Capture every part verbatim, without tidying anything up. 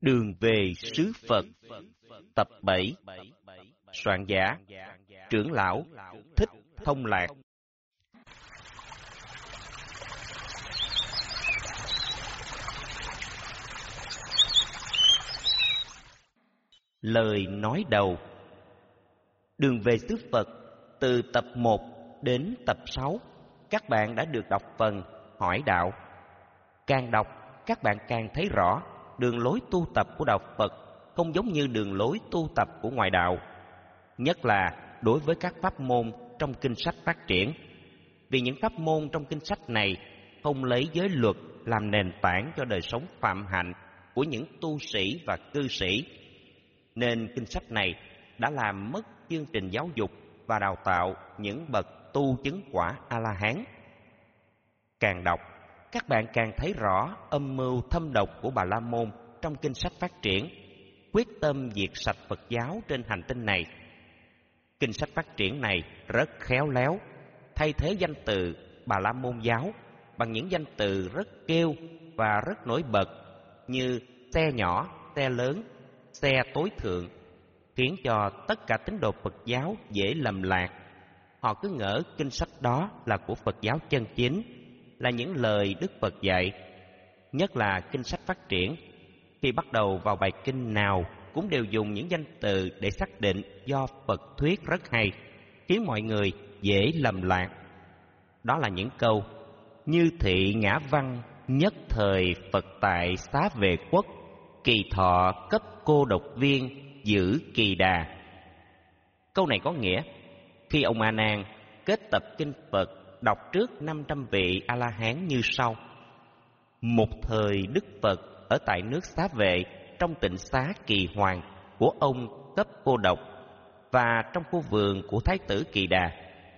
Đường về xứ Phật. Tập bảy. Soạn giả Trưởng lão Thích Thông Lạc. Lời nói đầu. Đường về xứ Phật từ tập một đến tập sáu, các bạn đã được đọc phần hỏi đạo. Càng đọc, các bạn càng thấy rõ đường lối tu tập của đạo Phật không giống như đường lối tu tập của ngoại đạo, nhất là đối với các pháp môn trong kinh sách phát triển. Vì những pháp môn trong kinh sách này không lấy giới luật làm nền tảng cho đời sống phạm hạnh của những tu sĩ và cư sĩ, nên kinh sách này đã làm mất chương trình giáo dục và đào tạo những bậc tu chứng quả A-la-hán. Càng đọc, các bạn càng thấy rõ âm mưu thâm độc của Bà La Môn trong kinh sách phát triển, quyết tâm diệt sạch Phật giáo trên hành tinh này. Kinh sách phát triển này rất khéo léo, thay thế danh từ Bà La Môn giáo bằng những danh từ rất kêu và rất nổi bật như xe nhỏ, xe lớn, xe tối thượng, khiến cho tất cả tín đồ Phật giáo dễ lầm lạc. Họ cứ ngỡ kinh sách đó là của Phật giáo chân chính, là những lời Đức Phật dạy. Nhất là kinh sách phát triển, khi bắt đầu vào bài kinh nào cũng đều dùng những danh từ để xác định do Phật thuyết rất hay, khiến mọi người dễ lầm lạc. Đó là những câu như thị ngã văn, nhất thời Phật tại xá vệ quốc, kỳ thọ cấp cô độc viên, giữ kỳ đà. Câu này có nghĩa, khi ông A Nan kết tập kinh Phật đọc trước năm trăm vị A-la-hán như sau. Một thời Đức Phật ở tại nước Xá Vệ, trong tịnh xá Kỳ Hoàng của ông cấp cô độc, và trong khu vườn của Thái tử Kỳ Đà.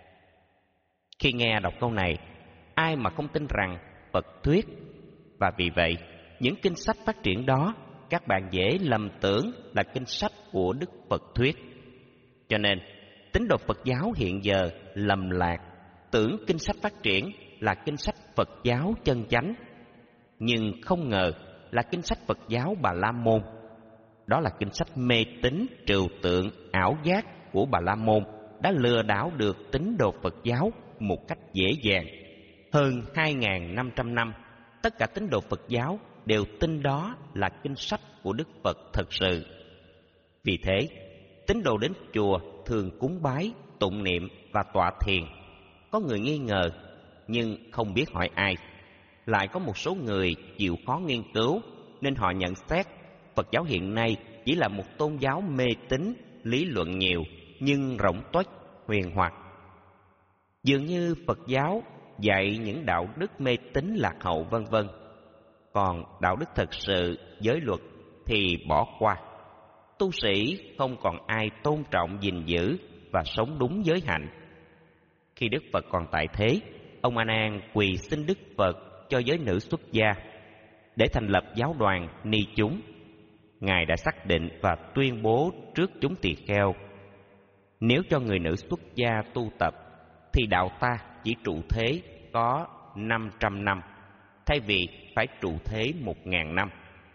Khi nghe đọc câu này, ai mà không tin rằng Phật thuyết? Và vì vậy, những kinh sách phát triển đó các bạn dễ lầm tưởng là kinh sách của Đức Phật thuyết. Cho nên, tín đồ Phật giáo hiện giờ lầm lạc, tưởng kinh sách phát triển là kinh sách Phật giáo chân chánh, nhưng không ngờ là kinh sách Phật giáo Bà La Môn. Đó là kinh sách mê tín, trừu tượng, ảo giác của Bà La Môn đã lừa đảo được tín đồ Phật giáo một cách dễ dàng. Hơn hai nghìn năm trăm năm, tất cả tín đồ Phật giáo đều tin đó là kinh sách của Đức Phật thật sự. Vì thế, tín đồ đến chùa thường cúng bái, tụng niệm và tọa thiền. Có người nghi ngờ, nhưng không biết hỏi ai. Lại có một số người chịu khó nghiên cứu, nên họ nhận xét Phật giáo hiện nay chỉ là một tôn giáo mê tín, lý luận nhiều, nhưng rỗng tuếch, huyền hoặc. Dường như Phật giáo dạy những đạo đức mê tín lạc hậu vân vân, còn đạo đức thật sự, giới luật thì bỏ qua. Tu sĩ không còn ai tôn trọng, gìn giữ và sống đúng giới hạnh. Khi Đức Phật còn tại thế, ông A Nan quỳ xin Đức Phật cho giới nữ xuất gia để thành lập giáo đoàn ni chúng. Ngài đã xác định và tuyên bố trước chúng tỳ kheo, nếu cho người nữ xuất gia tu tập thì đạo ta chỉ trụ thế có năm trăm năm, thay vì phải trụ thế một ngàn năm.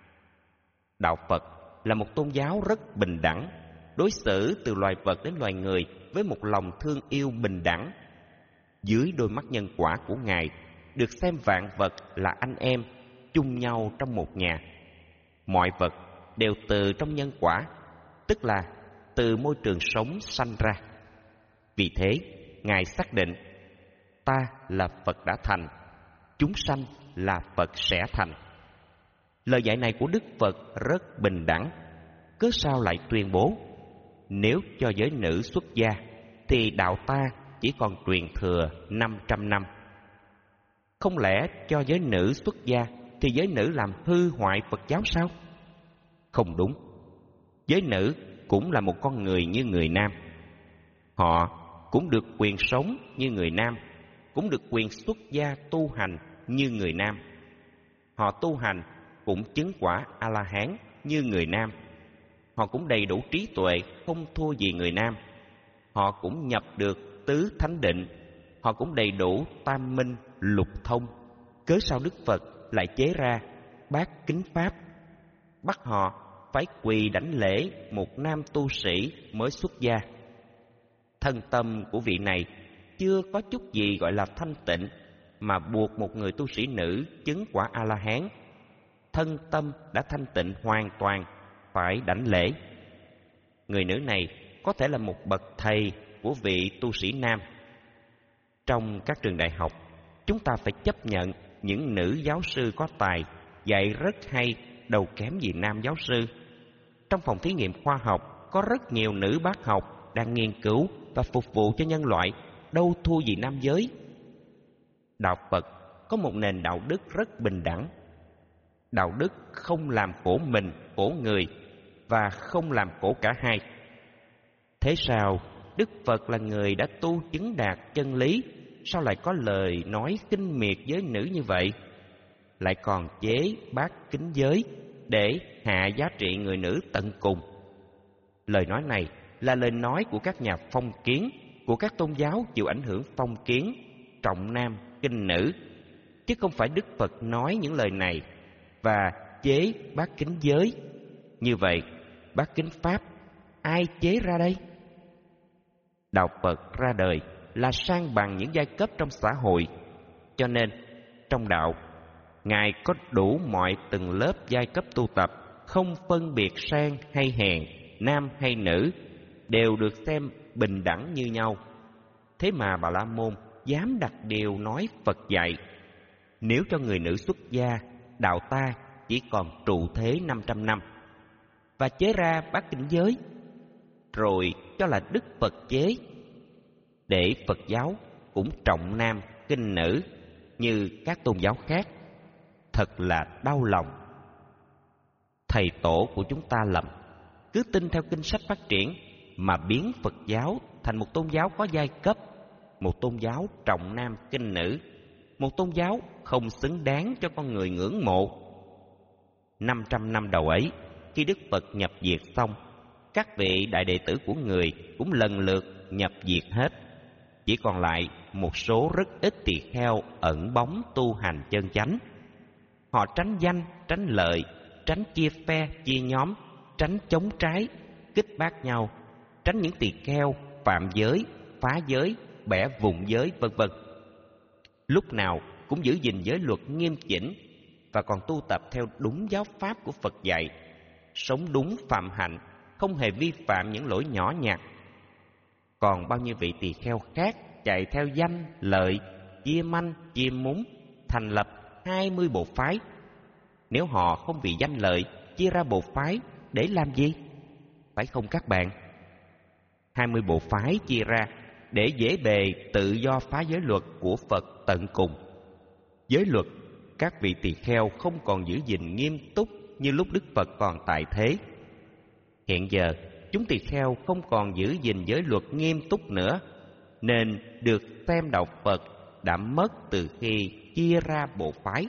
Đạo Phật là một tôn giáo rất bình đẳng, đối xử từ loài vật đến loài người với một lòng thương yêu bình đẳng. Dưới đôi mắt nhân quả của Ngài, được xem vạn vật là anh em, chung nhau trong một nhà. Mọi vật đều từ trong nhân quả, tức là từ môi trường sống sanh ra. Vì thế, Ngài xác định, ta là Phật đã thành, chúng sanh là Phật sẽ thành. Lời dạy này của Đức Phật rất bình đẳng. Cớ sao lại tuyên bố, nếu cho giới nữ xuất gia thì đạo ta chỉ còn truyền thừa năm trăm năm? Không lẽ cho giới nữ xuất gia thì giới nữ làm hư hoại Phật giáo sao? Không đúng. Giới nữ cũng là một con người như người nam. Họ cũng được quyền sống như người nam, cũng được quyền xuất gia tu hành như người nam. Họ tu hành cũng chứng quả A-la-hán như người nam. Họ cũng đầy đủ trí tuệ, không thua gì người nam. Họ cũng nhập được tứ thánh định. Họ cũng đầy đủ tam minh, lục thông. Cớ sao Đức Phật lại chế ra bát kính pháp? bắt họ phải quỳ đảnh lễ một nam tu sĩ mới xuất gia. Thân tâm của vị này chưa có chút gì gọi là thanh tịnh, mà buộc một người tu sĩ nữ chứng quả A-la-hán, thân tâm đã thanh tịnh hoàn toàn, phải đảnh lễ. Người nữ này có thể là một bậc thầy của vị tu sĩ nam. Trong các trường đại học, chúng ta phải chấp nhận những nữ giáo sư có tài, dạy rất hay, đâu kém gì nam giáo sư. Trong phòng thí nghiệm khoa học, có rất nhiều nữ bác học đang nghiên cứu và phục vụ cho nhân loại, đâu thua gì nam giới. Đạo Phật có một nền đạo đức rất bình đẳng. Đạo đức không làm khổ mình, khổ người, và không làm khổ cả hai. Thế sao Đức Phật là người đã tu chứng đạt chân lý, sao lại có lời nói khinh miệt với nữ như vậy? Lại còn chế bác kính giới để hạ giá trị người nữ tận cùng. Lời nói này là lời nói của các nhà phong kiến, của các tôn giáo chịu ảnh hưởng phong kiến, trọng nam khinh nữ, chứ không phải Đức Phật nói những lời này và chế bát kính giới. Như vậy, bát kính pháp ai chế ra đây? Đạo Phật ra đời là san bằng những giai cấp trong xã hội, cho nên trong đạo, Ngài có đủ mọi tầng lớp giai cấp tu tập, không phân biệt sang hay hèn, nam hay nữ, đều được xem bình đẳng như nhau. Thế mà Bà La Môn dám đặt điều nói Phật dạy: nếu cho người nữ xuất gia, đạo ta chỉ còn trụ thế năm trăm năm, và chế ra bát kính giới, rồi cho là Đức Phật chế, để Phật giáo cũng trọng nam khinh nữ như các tôn giáo khác. Thật là đau lòng. Thầy tổ của chúng ta lầm, cứ tin theo kinh sách phát triển mà biến Phật giáo thành một tôn giáo có giai cấp, một tôn giáo trọng nam khinh nữ, một tôn giáo không xứng đáng cho con người ngưỡng mộ. Năm trăm năm đầu ấy, khi Đức Phật nhập diệt xong, các vị đại đệ tử của người cũng lần lượt nhập diệt hết. Chỉ còn lại một số rất ít tỳ kheo ẩn bóng tu hành chân chánh. Họ tránh danh, tránh lợi, tránh chia phe, chia nhóm, tránh chống trái, kích bác nhau, tránh những tỳ kheo phạm giới, phá giới, bẻ vùng giới, vân vân. Lúc nào cũng giữ gìn giới luật nghiêm chỉnh và còn tu tập theo đúng giáo pháp của Phật dạy, sống đúng phạm hạnh, không hề vi phạm những lỗi nhỏ nhặt. Còn bao nhiêu vị tỳ kheo khác chạy theo danh, lợi, chia manh, chia múng, thành lập hai mươi bộ phái. Nếu họ không vì danh lợi chia ra bộ phái để làm gì? Phải không các bạn? Hai mươi bộ phái chia ra để dễ bề tự do phá giới luật của Phật tận cùng. Giới luật các vị tỳ kheo không còn giữ gìn nghiêm túc như lúc Đức Phật còn tại thế. Hiện giờ chúng tỳ kheo không còn giữ gìn giới luật nghiêm túc nữa, nên được xem đạo Phật đã mất từ khi chia ra bộ phái.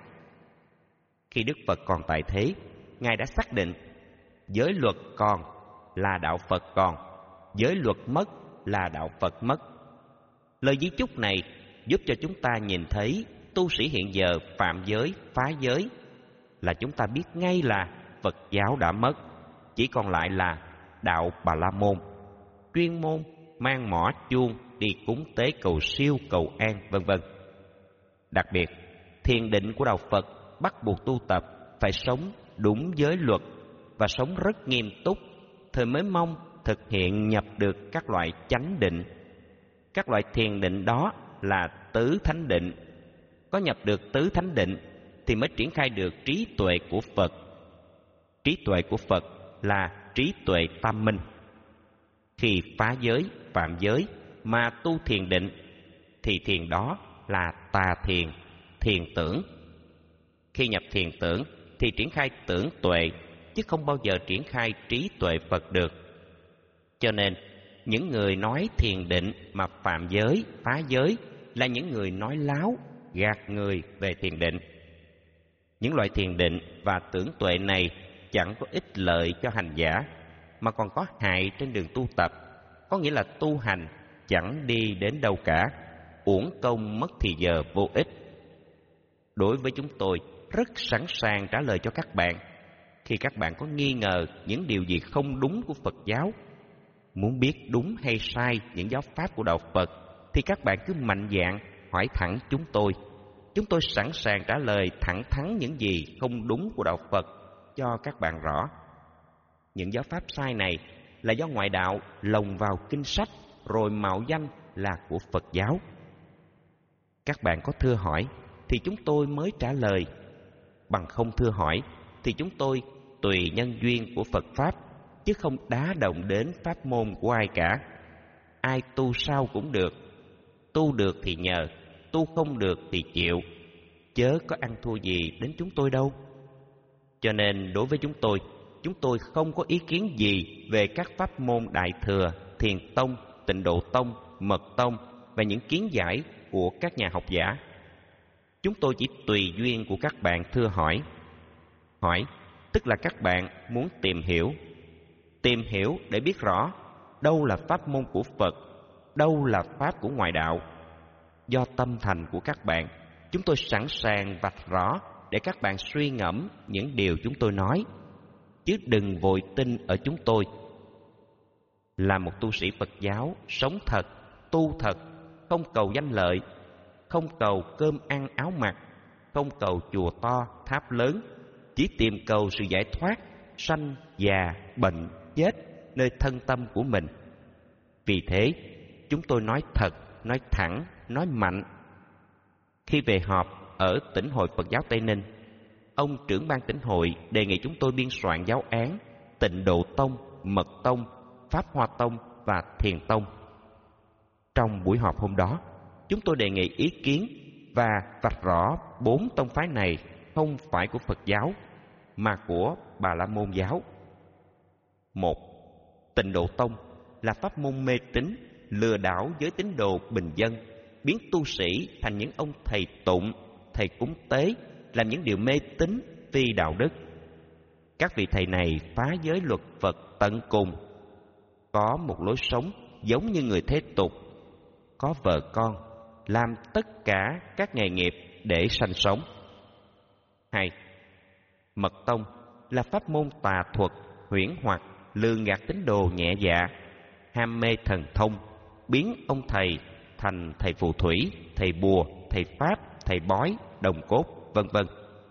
Khi Đức Phật còn tại thế, Ngài đã xác định giới luật còn là đạo Phật còn, giới luật mất là đạo Phật mất. Lời di chúc này giúp cho chúng ta nhìn thấy tu sĩ hiện giờ phạm giới, phá giới là chúng ta biết ngay là Phật giáo đã mất, chỉ còn lại là đạo Bà La Môn, chuyên môn mang mõ chuông đi cúng tế cầu siêu, cầu an, vân vân. Đặc biệt, thiền định của đạo Phật bắt buộc tu tập phải sống đúng giới luật và sống rất nghiêm túc, thời mới mong thực hiện nhập được các loại chánh định. Các loại thiền định đó là tứ thánh định. Có nhập được tứ thánh định thì mới triển khai được trí tuệ của Phật. Trí tuệ của Phật là trí tuệ tam minh. Khi phá giới, phạm giới mà tu thiền định thì thiền đó là tà thiền, thiền tưởng. Khi nhập thiền tưởng thì triển khai tưởng tuệ, chứ không bao giờ triển khai trí tuệ Phật được. Cho nên, những người nói thiền định mà phạm giới, phá giới là những người nói láo, gạt người về thiền định. Những loại thiền định và tưởng tuệ này chẳng có ích lợi cho hành giả, mà còn có hại trên đường tu tập, có nghĩa là tu hành chẳng đi đến đâu cả, uổng công mất thì giờ vô ích. Đối với chúng tôi, rất sẵn sàng trả lời cho các bạn. Khi các bạn có nghi ngờ những điều gì không đúng của Phật giáo, muốn biết đúng hay sai những giáo pháp của Đạo Phật, thì các bạn cứ mạnh dạn hỏi thẳng chúng tôi. Chúng tôi sẵn sàng trả lời thẳng thắn những gì không đúng của Đạo Phật cho các bạn rõ. Những giáo pháp sai này là do ngoại đạo lồng vào kinh sách rồi mạo danh là của Phật giáo. Các bạn có thưa hỏi thì chúng tôi mới trả lời, bằng không thưa hỏi thì chúng tôi tùy nhân duyên của Phật Pháp, chứ không đá động đến pháp môn của ai cả. Ai tu sao cũng được, tu được thì nhờ, tu không được thì chịu, chớ có ăn thua gì đến chúng tôi đâu. Cho nên đối với chúng tôi, chúng tôi không có ý kiến gì về các pháp môn Đại Thừa, Thiền Tông, Tịnh Độ Tông, Mật Tông và những kiến giải của các nhà học giả. Chúng tôi chỉ tùy duyên của các bạn thưa hỏi. Hỏi tức là các bạn muốn tìm hiểu. Tìm hiểu để biết rõ đâu là pháp môn của Phật, đâu là pháp của ngoại đạo. Do tâm thành của các bạn, chúng tôi sẵn sàng vạch rõ để các bạn suy ngẫm những điều chúng tôi nói, chứ đừng vội tin ở chúng tôi. Là một tu sĩ Phật giáo, sống thật, tu thật, không cầu danh lợi, không cầu cơm ăn áo mặc, không cầu chùa to, tháp lớn, chỉ tìm cầu sự giải thoát, sanh, già, bệnh, chết nơi thân tâm của mình. Vì thế, chúng tôi nói thật, nói thẳng, nói mạnh. Khi về họp ở Tỉnh hội Phật giáo Tây Ninh, ông trưởng ban Tỉnh hội đề nghị chúng tôi biên soạn giáo án Tịnh Độ Tông, Mật Tông, Pháp Hoa Tông và Thiền Tông. Trong buổi họp hôm đó, chúng tôi đề nghị ý kiến và vạch rõ bốn tông phái này không phải của Phật giáo mà của Bà La Môn giáo. Một, Tịnh Độ Tông là pháp môn mê tín, lừa đảo giới tín đồ bình dân, biến tu sĩ thành những ông thầy tụng, thầy cúng tế, làm những điều mê tín phi đạo đức. Các vị thầy này phá giới luật Phật tận cùng, có một lối sống giống như người thế tục, có vợ con, làm tất cả các nghề nghiệp để sanh sống. Hai, Mật Tông là pháp môn tà thuật, huyễn hoặc, lường gạt tín đồ nhẹ dạ, ham mê thần thông, biến ông thầy thành thầy phù thủy, thầy bùa, thầy pháp, thầy bói, đồng cốt, vân vân.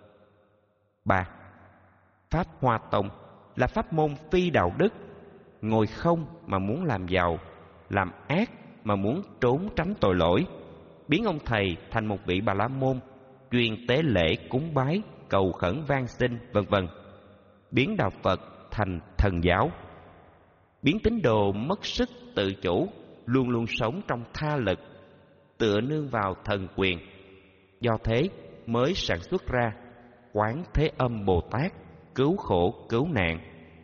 Ba, Pháp Hoa Tông là pháp môn phi đạo đức, ngồi không mà muốn làm giàu, làm ác mà muốn trốn tránh tội lỗi, biến ông thầy thành một vị Bà La Môn, chuyên tế lễ cúng bái, cầu khẩn van xin, vân vân, biến đạo Phật thành thần giáo, biến tín đồ mất sức tự chủ, luôn luôn sống trong tha lực, tựa nương vào thần quyền. Do thế mới sản xuất ra Quán Thế Âm Bồ Tát, cứu khổ cứu nạn.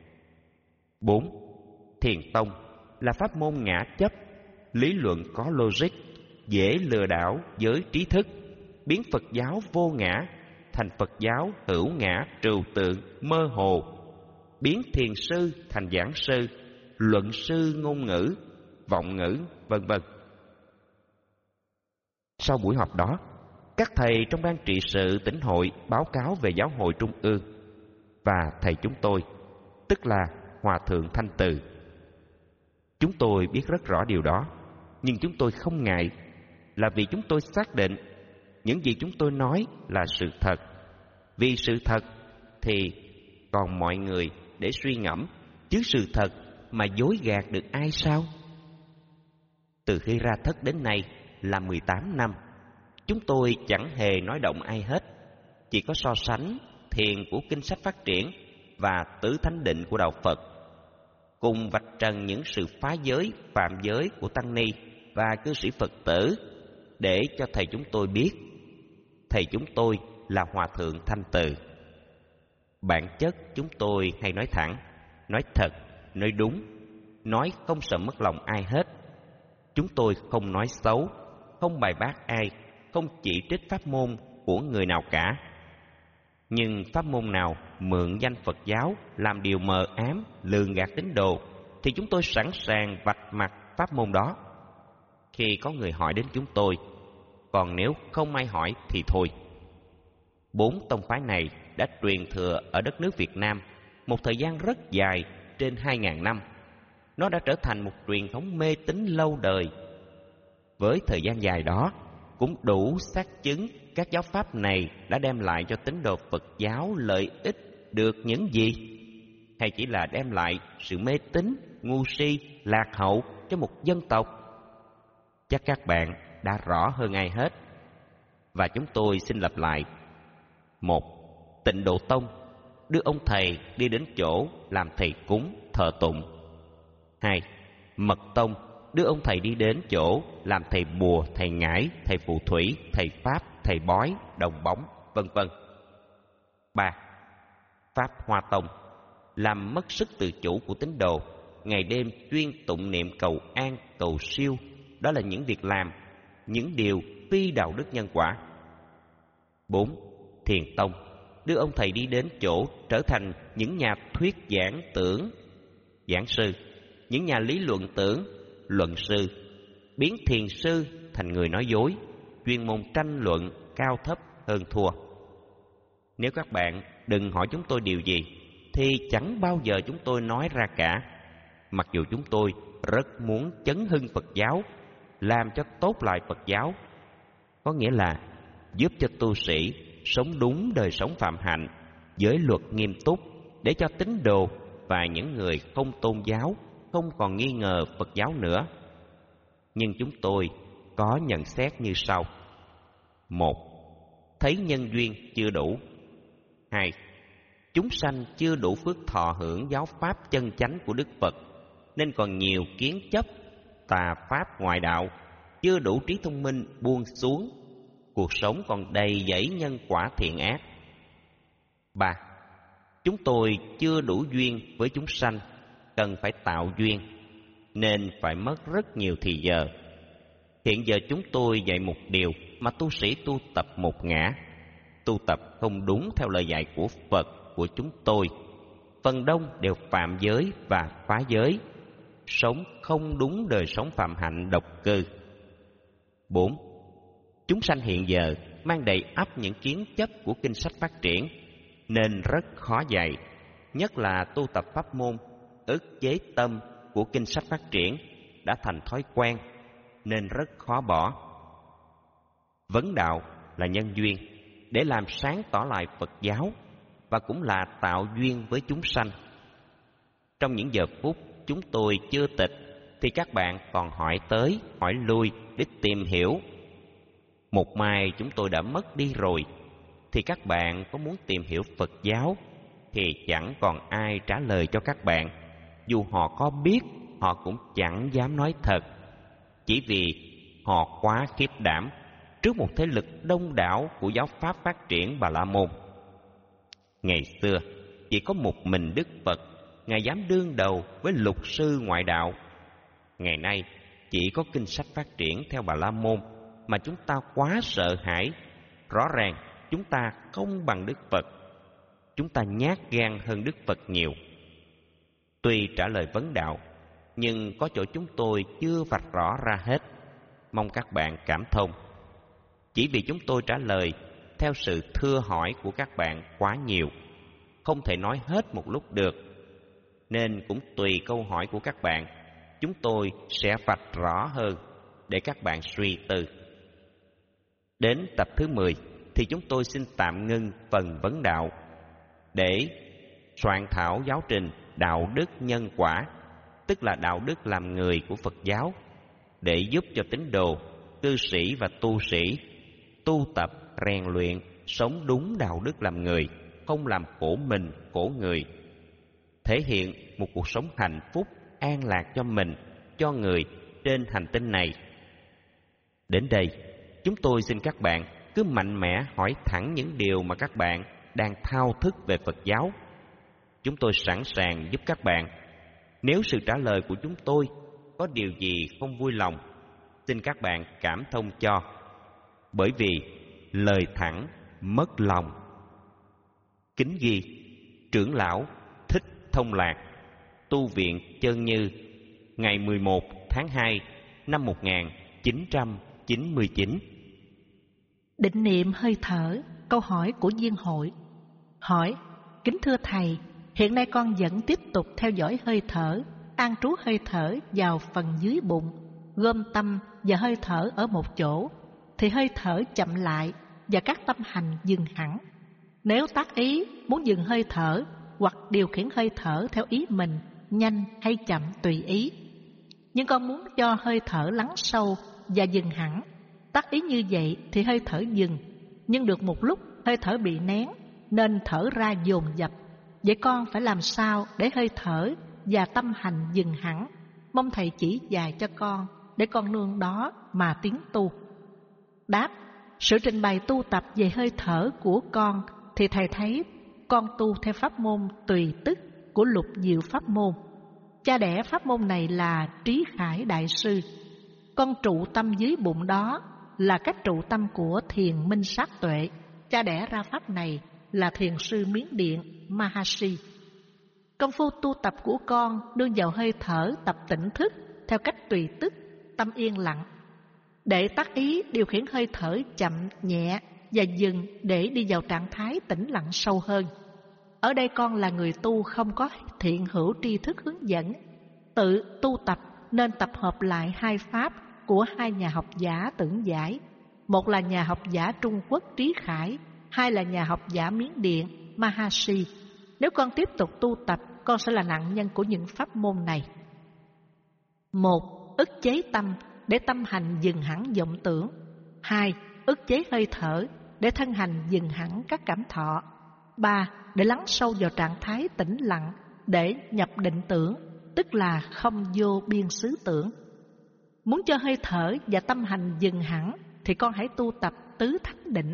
Bốn, Thiền Tông là pháp môn ngã chấp, lý luận có logic, dễ lừa đảo giới trí thức, biến Phật giáo vô ngã thành Phật giáo hữu ngã trừu tượng mơ hồ, biến thiền sư thành giảng sư, luận sư ngôn ngữ, vọng ngữ, vân vân. Sau buổi họp đó, các thầy trong ban trị sự Tỉnh hội báo cáo về giáo hội trung ương, và thầy chúng tôi, tức là Hòa thượng Thanh Từ. Chúng tôi biết rất rõ điều đó, nhưng chúng tôi không ngại, là vì chúng tôi xác định những gì chúng tôi nói là sự thật. Vì sự thật thì còn mọi người để suy ngẫm, chứ sự thật mà dối gạt được ai sao? Từ khi ra thất đến nay là mười tám năm, chúng tôi chẳng hề nói động ai hết, chỉ có so sánh thiền của kinh sách phát triển và tứ thánh định của đạo Phật, cùng vạch trần những sự phá giới, phạm giới của tăng ni và cư sĩ Phật tử, để cho thầy chúng tôi biết. Thầy chúng tôi là Hòa thượng Thanh Từ. Bản chất chúng tôi hay nói thẳng, nói thật, nói đúng, nói không sợ mất lòng ai hết. Chúng tôi không nói xấu, không bài bác ai, không chỉ trích pháp môn của người nào cả. Nhưng pháp môn nào mượn danh Phật giáo làm điều mờ ám, lường gạt tín đồ, thì chúng tôi sẵn sàng vạch mặt pháp môn đó. Khi có người hỏi đến chúng tôi, còn nếu không ai hỏi thì thôi. Bốn tông phái này đã truyền thừa ở đất nước Việt Nam một thời gian rất dài, trên hai ngàn năm. Nó đã trở thành một truyền thống mê tín lâu đời. Với thời gian dài đó, cũng đủ xác chứng các giáo pháp này đã đem lại cho tín đồ Phật giáo lợi ích được những gì? Hay chỉ là đem lại sự mê tín, ngu si, lạc hậu cho một dân tộc? Chắc các bạn đã rõ hơn ai hết. Và chúng tôi xin lặp lại. Một, Tịnh Độ Tông đưa ông thầy đi đến chỗ làm thầy cúng, thờ tụng. Hai, Mật Tông đưa ông thầy đi đến chỗ làm thầy bùa, thầy ngải, thầy phù thủy, thầy pháp, thầy bói, đồng bóng, vân vân. Ba, Pháp Hoa Tông làm mất sức tự chủ của tín đồ, ngày đêm chuyên tụng niệm cầu an, cầu siêu. Đó là những việc làm, những điều phi đạo đức nhân quả. Bốn, Thiền Tông đưa ông thầy đi đến chỗ trở thành những nhà thuyết giảng tưởng, giảng sư, những nhà lý luận tưởng, luận sư, biến thiền sư thành người nói dối, chuyên môn tranh luận cao thấp hơn thua. Nếu các bạn đừng hỏi chúng tôi điều gì, thì chẳng bao giờ chúng tôi nói ra cả. Mặc dù chúng tôi rất muốn chấn hưng Phật giáo, làm cho tốt lại Phật giáo, có nghĩa là giúp cho tu sĩ sống đúng đời sống phạm hạnh, giới luật nghiêm túc, để cho tín đồ và những người không tôn giáo không còn nghi ngờ Phật giáo nữa. Nhưng chúng tôi có nhận xét như sau. Một, thấy nhân duyên chưa đủ. Hai, chúng sanh chưa đủ phước thọ hưởng giáo pháp chân chánh của Đức Phật, nên còn nhiều kiến chấp, tà pháp ngoại đạo, chưa đủ trí thông minh buông xuống. Cuộc sống còn đầy dẫy nhân quả thiện ác. Ba, chúng tôi chưa đủ duyên với chúng sanh, cần phải tạo duyên, nên phải mất rất nhiều thì giờ. Hiện giờ chúng tôi dạy một điều mà tu sĩ tu tập một ngã. Tu tập không đúng theo lời dạy của Phật của chúng tôi. Phần đông đều phạm giới và phá giới, sống không đúng đời sống phạm hạnh độc cư. Bốn, chúng sanh hiện giờ mang đầy ắp những kiến chấp của kinh sách phát triển, nên rất khó dạy, nhất là tu tập pháp môn ức chế tâm của kinh sách phát triển đã thành thói quen, nên rất khó bỏ. Vấn đạo là nhân duyên để làm sáng tỏ lại Phật giáo, và cũng là tạo duyên với chúng sanh. Trong những giờ phút chúng tôi chưa tịch, thì các bạn còn hỏi tới, hỏi lui để tìm hiểu. Một mai chúng tôi đã mất đi rồi, thì các bạn có muốn tìm hiểu Phật giáo, thì chẳng còn ai trả lời cho các bạn. Dù họ có biết, họ cũng chẳng dám nói thật, chỉ vì họ quá khiếp đảm trước một thế lực đông đảo của giáo pháp phát triển Bà La Môn. Ngày xưa chỉ có một mình Đức Phật, Ngài dám đương đầu với lục sư ngoại đạo. Ngày nay chỉ có kinh sách phát triển theo Bà La Môn mà chúng ta quá sợ hãi. Rõ ràng chúng ta không bằng Đức Phật, chúng ta nhát gan hơn Đức Phật nhiều. Tuy trả lời vấn đạo, nhưng có chỗ chúng tôi chưa vạch rõ ra hết, mong các bạn cảm thông. Chỉ vì chúng tôi trả lời theo sự thưa hỏi của các bạn quá nhiều, không thể nói hết một lúc được, nên cũng tùy câu hỏi của các bạn, chúng tôi sẽ vạch rõ hơn để các bạn suy tư. Đến tập thứ mười thì chúng tôi xin tạm ngưng phần vấn đạo để soạn thảo giáo trình đạo đức nhân quả, tức là đạo đức làm người của Phật giáo, để giúp cho tín đồ, cư sĩ và tu sĩ tu tập, rèn luyện, sống đúng đạo đức làm người, không làm khổ mình, khổ người, thể hiện một cuộc sống hạnh phúc, an lạc cho mình, cho người trên hành tinh này. Đến đây, chúng tôi xin các bạn cứ mạnh mẽ hỏi thẳng những điều mà các bạn đang thao thức về Phật giáo. Chúng tôi sẵn sàng giúp các bạn. Nếu sự trả lời của chúng tôi có điều gì không vui lòng, xin các bạn cảm thông cho, bởi vì lời thẳng mất lòng. Kính ghi: Trưởng lão Thích Thông Lạc, Tu viện Chân Như, ngày mười một tháng hai năm một nghìn chín trăm chín mươi chín. Định niệm hơi thở. Câu hỏi của Viên Hội hỏi: Kính thưa Thầy, Hiện nay con vẫn tiếp tục theo dõi hơi thở, an trú hơi thở vào phần dưới bụng, gom tâm và hơi thở ở một chỗ, thì hơi thở chậm lại và các tâm hành dừng hẳn. Nếu tác ý muốn dừng hơi thở hoặc điều khiển hơi thở theo ý mình, nhanh hay chậm tùy ý. Nhưng con muốn cho hơi thở lắng sâu và dừng hẳn. Tác ý như vậy thì hơi thở dừng, nhưng được một lúc hơi thở bị nén nên thở ra dồn dập. Vậy con phải làm sao để hơi thở và tâm hành dừng hẳn? Mong thầy chỉ dạy cho con để con nương đó mà tiến tu. Đáp: sự trình bày tu tập về hơi thở của con thì thầy thấy con tu theo pháp môn tùy tức của Lục Diệu pháp môn. Cha đẻ pháp môn này là Trí Khải Đại Sư. Con trụ tâm dưới bụng đó là cách trụ tâm của Thiền Minh Sát Tuệ. Cha đẻ ra pháp này là Thiền sư Miến Điện Mahasi. Công phu tu tập của con đương vào hơi thở tập tỉnh thức theo cách tùy tức, tâm yên lặng. Để tác ý điều khiển hơi thở chậm nhẹ và dừng để đi vào trạng thái tĩnh lặng sâu hơn. Ở đây con là người tu không có thiện hữu tri thức hướng dẫn, tự tu tập nên tập hợp lại hai pháp của hai nhà học giả tưởng giải. Một là nhà học giả Trung Quốc Trí Khải, hai là nhà học giả Miến Điện Mahasi. Nếu con tiếp tục tu tập, con sẽ là nạn nhân của những pháp môn này. Một, ức chế tâm để tâm hành dừng hẳn vọng tưởng. Hai, ức chế hơi thở để thân hành dừng hẳn các cảm thọ. Ba, để lắng sâu vào trạng thái tĩnh lặng để nhập định tưởng, tức là không vô biên xứ tưởng. Muốn cho hơi thở và tâm hành dừng hẳn thì con hãy tu tập tứ thánh định.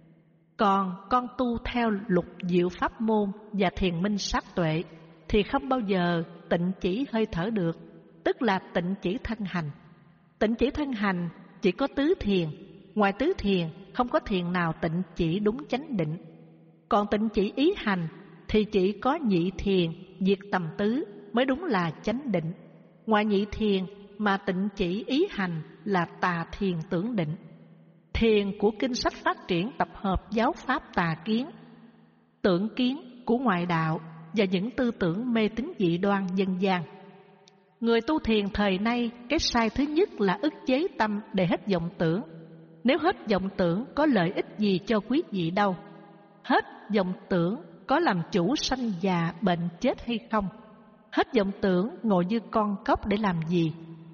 Còn con tu theo Lục Diệu pháp môn và Thiền Minh Sát Tuệ thì không bao giờ tịnh chỉ hơi thở được, tức là tịnh chỉ thân hành. Tịnh chỉ thân hành chỉ có tứ thiền, ngoài tứ thiền không có thiền nào tịnh chỉ đúng chánh định. Còn tịnh chỉ ý hành thì chỉ có nhị thiền diệt tầm tứ mới đúng là chánh định. Ngoài nhị thiền mà tịnh chỉ ý hành là tà thiền tưởng định. Thiền của kinh sách phát triển tập hợp giáo pháp tà kiến, tưởng kiến của ngoại đạo và những tư tưởng mê tín dị đoan dân gian. Người tu thiền thời nay, cái sai thứ nhất là ức chế tâm để hết vọng tưởng. Nếu hết vọng tưởng có lợi ích gì cho quý vị đâu? Hết vọng tưởng có làm chủ sanh già bệnh chết hay không? Hết vọng tưởng ngồi như con cóc để làm gì?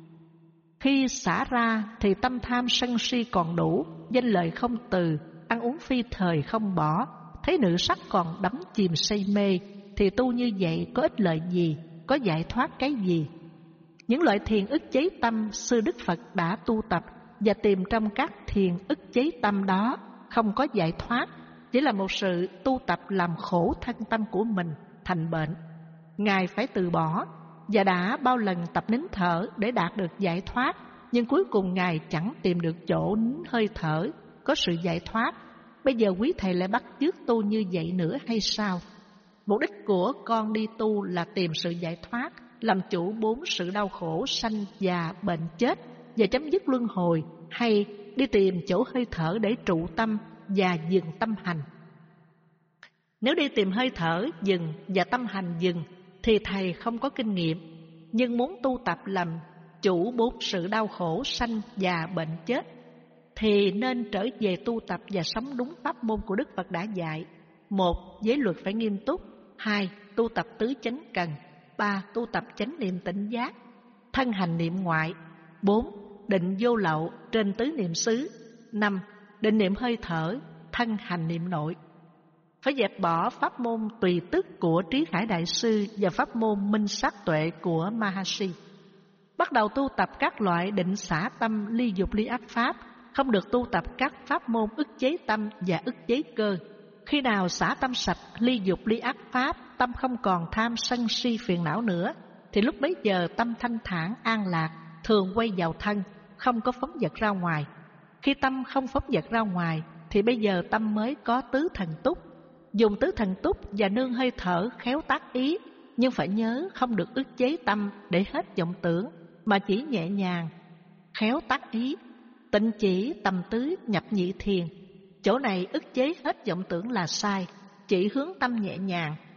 Khi xả ra thì tâm tham sân si còn đủ, danh lợi không từ, ăn uống phi thời không bỏ, thấy nữ sắc còn đắm chìm say mê, thì tu như vậy có ích lợi gì, có giải thoát cái gì? Những loại thiền ức chế tâm sư Đức Phật đã tu tập và tìm trong các thiền ức chế tâm đó không có giải thoát, chỉ là một sự tu tập làm khổ thân tâm của mình thành bệnh. Ngài phải từ bỏ và đã bao lần tập nín thở để đạt được giải thoát, nhưng cuối cùng Ngài chẳng tìm được chỗ nín hơi thở có sự giải thoát. Bây giờ quý thầy lại bắt chước tu như vậy nữa hay sao? Mục đích của con đi tu là tìm sự giải thoát, làm chủ bốn sự đau khổ sanh già bệnh chết và chấm dứt luân hồi, hay đi tìm chỗ hơi thở để trụ tâm và dừng tâm hành? Nếu đi tìm hơi thở dừng và tâm hành dừng thì thầy không có kinh nghiệm, nhưng muốn tu tập làm chủ bốn sự đau khổ sanh già bệnh chết thì nên trở về tu tập và sống đúng pháp môn của Đức Phật đã dạy. Một, giới luật phải nghiêm túc. Hai, tu tập tứ chánh cần. Ba, tu tập chánh niệm tỉnh giác, thân hành niệm ngoại. Bốn, định vô lậu trên tứ niệm xứ. Năm, định niệm hơi thở, thân hành niệm nội. Phải dẹp bỏ pháp môn tùy tức của Trí Khải Đại Sư và pháp môn Minh Sát Tuệ của Mahasi. Bắt đầu tu tập các loại định xả tâm ly dục ly ác pháp, không được tu tập các pháp môn ức chế tâm và ức chế cơ. Khi nào xả tâm sạch, ly dục ly ác pháp, tâm không còn tham sân si phiền não nữa, thì lúc bấy giờ tâm thanh thản an lạc, thường quay vào thân, không có phóng dật ra ngoài. Khi tâm không phóng dật ra ngoài thì bây giờ tâm mới có tứ thần túc. Dùng tứ thần túc và nương hơi thở khéo tác ý, nhưng phải nhớ không được ức chế tâm để hết vọng tưởng, mà chỉ nhẹ nhàng khéo tác ý. Tịnh chỉ tầm tứ nhập nhị thiền, chỗ này ức chế hết vọng tưởng là sai, chỉ hướng tâm nhẹ nhàng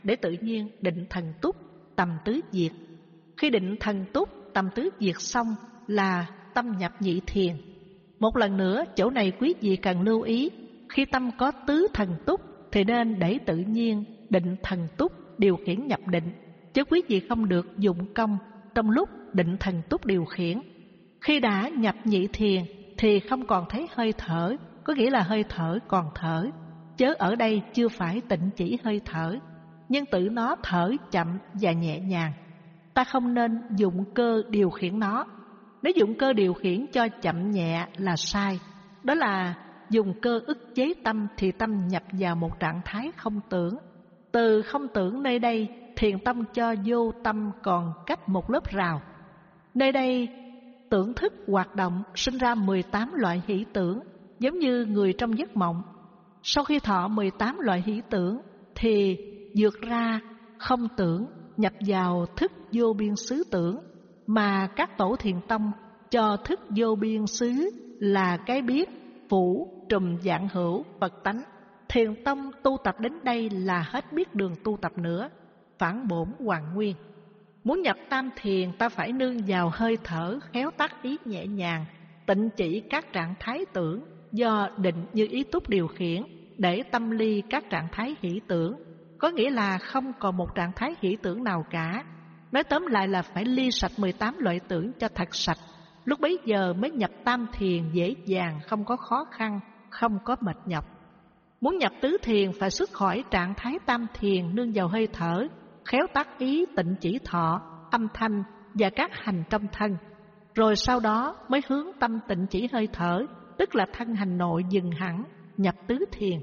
để tự nhiên định thần túc, tâm tứ diệt. Khi định thần túc, tâm tứ diệt xong là tâm nhập nhị thiền. Một lần nữa, chỗ này quý vị cần lưu ý, khi tâm có tứ thần túc thì nên để tự nhiên định thần túc điều khiển nhập định, chứ quý vị không được dụng công trong lúc định thần túc điều khiển. Khi đã nhập nhị thiền thì không còn thấy hơi thở, có nghĩa là hơi thở còn thở, chớ ở đây chưa phải tịnh chỉ hơi thở, nhưng tự nó thở chậm và nhẹ nhàng. Ta không nên dụng cơ điều khiển nó. Nếu dụng cơ điều khiển cho chậm nhẹ là sai. Đó là dùng cơ ức chế tâm thì tâm nhập vào một trạng thái không tưởng. Từ không tưởng nơi đây, thiền tâm cho vô tâm còn cách một lớp rào. Nơi đây tưởng thức hoạt động sinh ra mười tám loại hỷ tưởng, giống như người trong giấc mộng. Sau khi thọ mười tám loại hỷ tưởng thì vượt ra không tưởng, nhập vào thức vô biên xứ tưởng, mà các tổ thiền tông cho thức vô biên xứ là cái biết phủ trùm dạng hữu Phật tánh. Thiền tông tu tập đến đây là hết biết đường tu tập nữa, phản bổn hoàn nguyên. Muốn nhập tam thiền ta phải nương vào hơi thở, khéo tác ý nhẹ nhàng, tịnh chỉ các trạng thái tưởng do định như ý túc điều khiển, để tâm ly các trạng thái hỷ tưởng. Có nghĩa là không còn một trạng thái hỷ tưởng nào cả. Nói tóm lại là phải ly sạch mười tám loại tưởng cho thật sạch. Lúc bấy giờ mới nhập tam thiền dễ dàng, không có khó khăn, không có mệt nhọc. Muốn nhập tứ thiền phải xuất khỏi trạng thái tam thiền, nương vào hơi thở, khéo tác ý tịnh chỉ thọ, âm thanh và các hành trong thân. Rồi sau đó mới hướng tâm tịnh chỉ hơi thở, tức là thân hành nội dừng hẳn, nhập tứ thiền.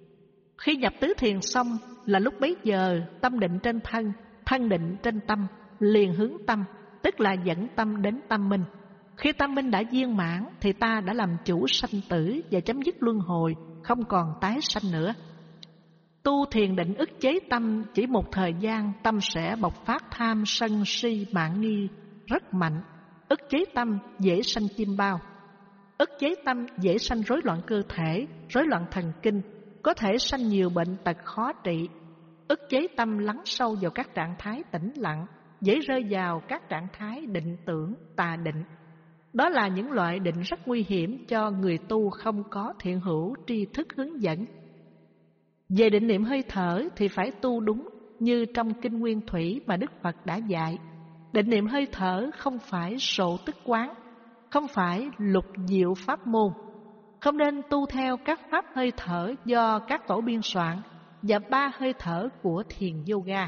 Khi nhập tứ thiền xong là lúc bấy giờ tâm định trên thân, thân định trên tâm, liền hướng tâm, tức là dẫn tâm đến tâm minh. Khi tâm minh đã viên mãn thì ta đã làm chủ sanh tử và chấm dứt luân hồi, không còn tái sanh nữa. Tu thiền định ức chế tâm, chỉ một thời gian tâm sẽ bộc phát tham sân si mạn nghi rất mạnh. Ức chế tâm dễ sanh chim bao. Ức chế tâm dễ sanh rối loạn cơ thể, rối loạn thần kinh, có thể sanh nhiều bệnh tật khó trị. Ức chế tâm lắng sâu vào các trạng thái tĩnh lặng, dễ rơi vào các trạng thái định tưởng, tà định. Đó là những loại định rất nguy hiểm cho người tu không có thiện hữu tri thức hướng dẫn. Về định niệm hơi thở thì phải tu đúng như trong Kinh Nguyên Thủy mà Đức Phật đã dạy. Định niệm hơi thở không phải sổ tức quán, không phải lục diệu pháp môn. Không nên tu theo các pháp hơi thở do các tổ biên soạn và ba hơi thở của thiền yoga.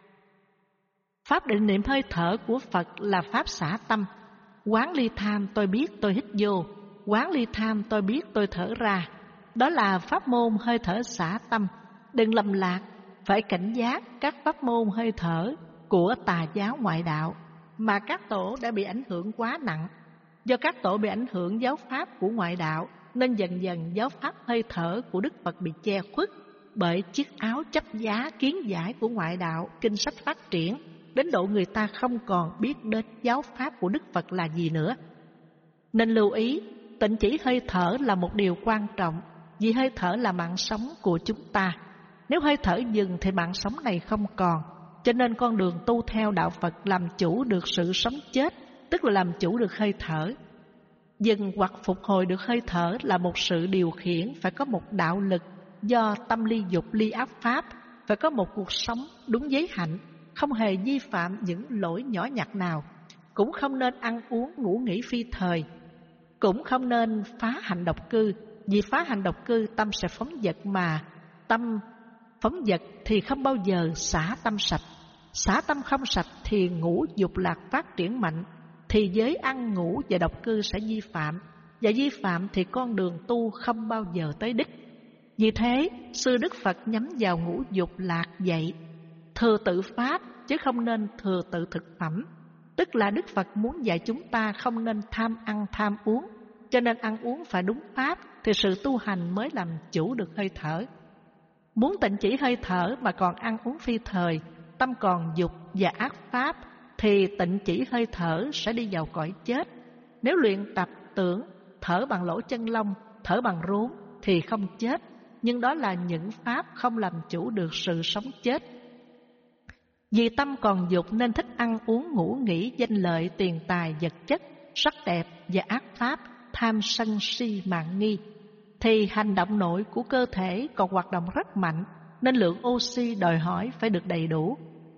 Pháp định niệm hơi thở của Phật là pháp xả tâm. Quán ly tham tôi biết tôi hít vô, quán ly tham tôi biết tôi thở ra. Đó là pháp môn hơi thở xả tâm. Đừng lầm lạc, phải cảnh giác các pháp môn hơi thở của tà giáo ngoại đạo mà các tổ đã bị ảnh hưởng quá nặng. Do các tổ bị ảnh hưởng giáo pháp của ngoại đạo nên dần dần giáo pháp hơi thở của Đức Phật bị che khuất bởi chiếc áo chấp giá kiến giải của ngoại đạo, kinh sách phát triển đến độ người ta không còn biết đến giáo pháp của Đức Phật là gì nữa. Nên lưu ý, tịnh chỉ hơi thở là một điều quan trọng, vì hơi thở là mạng sống của chúng ta. Nếu hơi thở dừng thì mạng sống này không còn. Cho nên con đường tu theo đạo Phật làm chủ được sự sống chết, tức là làm chủ được hơi thở. Dừng hoặc phục hồi được hơi thở là một sự điều khiển, phải có một đạo lực do tâm ly dục ly ác pháp, phải có một cuộc sống đúng giới hạnh, không hề vi phạm những lỗi nhỏ nhặt nào, cũng không nên ăn uống ngủ nghỉ phi thời, cũng không nên phá hành độc cư, vì phá hành độc cư tâm sẽ phóng dật, mà tâm phóng dật thì không bao giờ xả tâm sạch. Xả tâm không sạch thì ngũ dục lạc phát triển mạnh, thì giới ăn ngủ và độc cư sẽ vi phạm, và vi phạm thì con đường tu không bao giờ tới đích. Vì thế, sư Đức Phật nhắm vào ngũ dục lạc dạy thừa tự pháp chứ không nên thừa tự thực phẩm. Tức là Đức Phật muốn dạy chúng ta không nên tham ăn tham uống, cho nên ăn uống phải đúng pháp thì sự tu hành mới làm chủ được hơi thở. Muốn tịnh chỉ hơi thở mà còn ăn uống phi thời, tâm còn dục và ác pháp, thì tịnh chỉ hơi thở sẽ đi vào cõi chết. Nếu luyện tập tưởng thở bằng lỗ chân lông, thở bằng rốn thì không chết, nhưng đó là những pháp không làm chủ được sự sống chết. Vì tâm còn dục nên thích ăn uống ngủ nghỉ, danh lợi, tiền tài, vật chất, sắc đẹp và ác pháp, tham sân si mạn nghi. Thì hành động nội của cơ thể còn hoạt động rất mạnh, nên lượng oxy đòi hỏi phải được đầy đủ.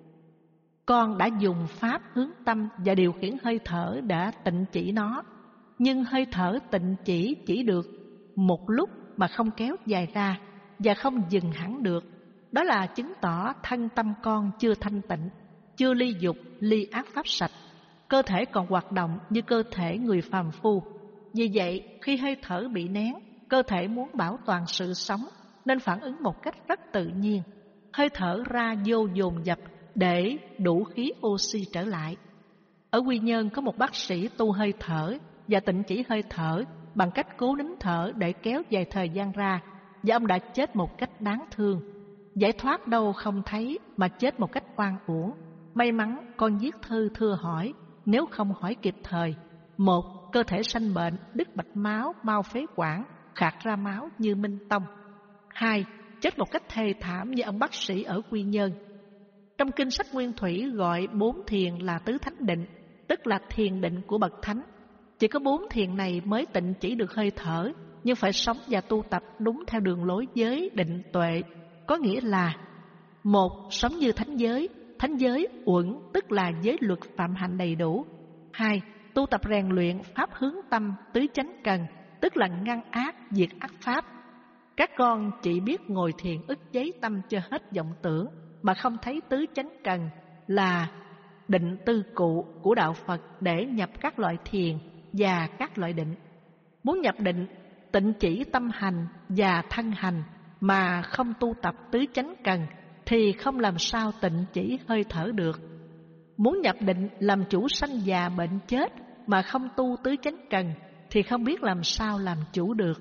Con đã dùng pháp hướng tâm và điều khiển hơi thở đã tịnh chỉ nó, nhưng hơi thở tịnh chỉ chỉ được một lúc mà không kéo dài ra và không dừng hẳn được. Đó là chứng tỏ thân tâm con chưa thanh tịnh, chưa ly dục, ly ác pháp sạch. Cơ thể còn hoạt động như cơ thể người phàm phu. Vì vậy, khi hơi thở bị nén, cơ thể muốn bảo toàn sự sống nên phản ứng một cách rất tự nhiên. Hơi thở ra vô dồn dập để đủ khí oxy trở lại. Ở Quy Nhơn có một bác sĩ tu hơi thở và tịnh chỉ hơi thở bằng cách cố nín thở để kéo dài thời gian ra, và ông đã chết một cách đáng thương. Giải thoát đâu không thấy mà chết một cách oan uổng. May mắn con viết thư thưa hỏi, nếu không hỏi kịp thời: một, cơ thể sanh bệnh, đứt mạch máu, mau phế quản, khạc ra máu như Minh Tông. Hai, chết một cách thê thảm như ông bác sĩ ở Quy Nhơn. Trong kinh sách Nguyên Thủy gọi bốn thiền là tứ thánh định, tức là thiền định của bậc thánh. Chỉ có bốn thiền này mới tịnh chỉ được hơi thở, nhưng phải sống và tu tập đúng theo đường lối giới định tuệ. Có nghĩa là: một, sống như thánh giới, thánh giới uẩn tức là giới luật phạm hạnh đầy đủ. Hai, tu tập rèn luyện pháp hướng tâm tứ chánh cần, tức là ngăn ác, diệt ác pháp. Các con chỉ biết ngồi thiền ức chế tâm cho hết vọng tưởng, mà không thấy tứ chánh cần là định tư cụ của đạo Phật để nhập các loại thiền và các loại định. Muốn nhập định, tịnh chỉ tâm hành và thân hành mà không tu tập tứ chánh cần thì không làm sao tịnh chỉ hơi thở được. Muốn nhập định làm chủ sanh già bệnh chết mà không tu tứ chánh cần thì không biết làm sao làm chủ được.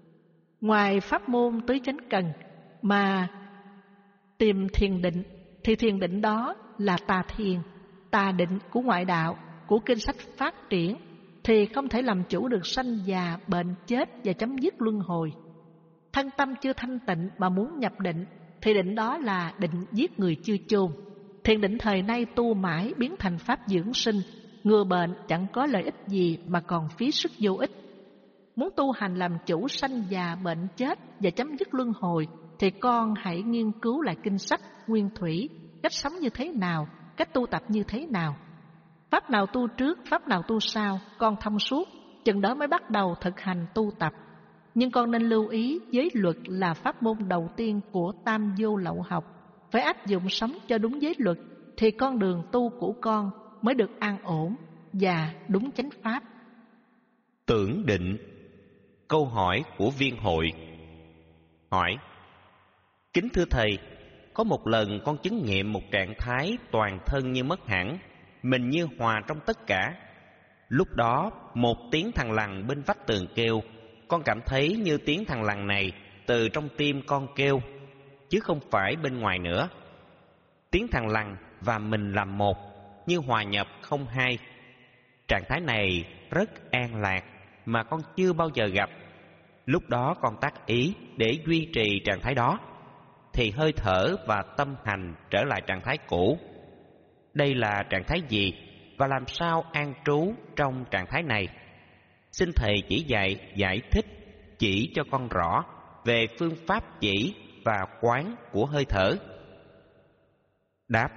Ngoài pháp môn tứ chánh cần mà tìm thiền định thì thiền định đó là tà thiền, tà định của ngoại đạo, của kinh sách phát triển, thì không thể làm chủ được sanh già bệnh chết và chấm dứt luân hồi. Thân tâm chưa thanh tịnh mà muốn nhập định thì định đó là định giết người chưa chôn. Thiền định thời nay tu mãi biến thành pháp dưỡng sinh, ngừa bệnh chẳng có lợi ích gì mà còn phí sức vô ích. Muốn tu hành làm chủ sanh già bệnh chết và chấm dứt luân hồi thì con hãy nghiên cứu lại kinh sách Nguyên Thủy, cách sống như thế nào, cách tu tập như thế nào. Pháp nào tu trước, pháp nào tu sau, con thông suốt, chừng đó mới bắt đầu thực hành tu tập. Nhưng con nên lưu ý, giới luật là pháp môn đầu tiên của tam vô lậu học. Phải áp dụng sống cho đúng giới luật thì con đường tu của con mới được an ổn và đúng chánh pháp. Tưởng định. Câu hỏi của viên hội. Hỏi: kính thưa thầy, có một lần con chứng nghiệm một trạng thái toàn thân như mất hẳn, mình như hòa trong tất cả. Lúc đó một tiếng thằng lằn bên vách tường kêu, con cảm thấy như tiếng thằng lằn này từ trong tim con kêu, chứ không phải bên ngoài nữa. Tiếng thằng lằn và mình làm một, như hòa nhập không hai. Trạng thái này rất an lạc mà con chưa bao giờ gặp. Lúc đó con tác ý để duy trì trạng thái đó, thì hơi thở và tâm hành trở lại trạng thái cũ. Đây là trạng thái gì và làm sao an trú trong trạng thái này? Xin thầy chỉ dạy, giải thích, chỉ cho con rõ về phương pháp chỉ và quán của hơi thở. Đáp: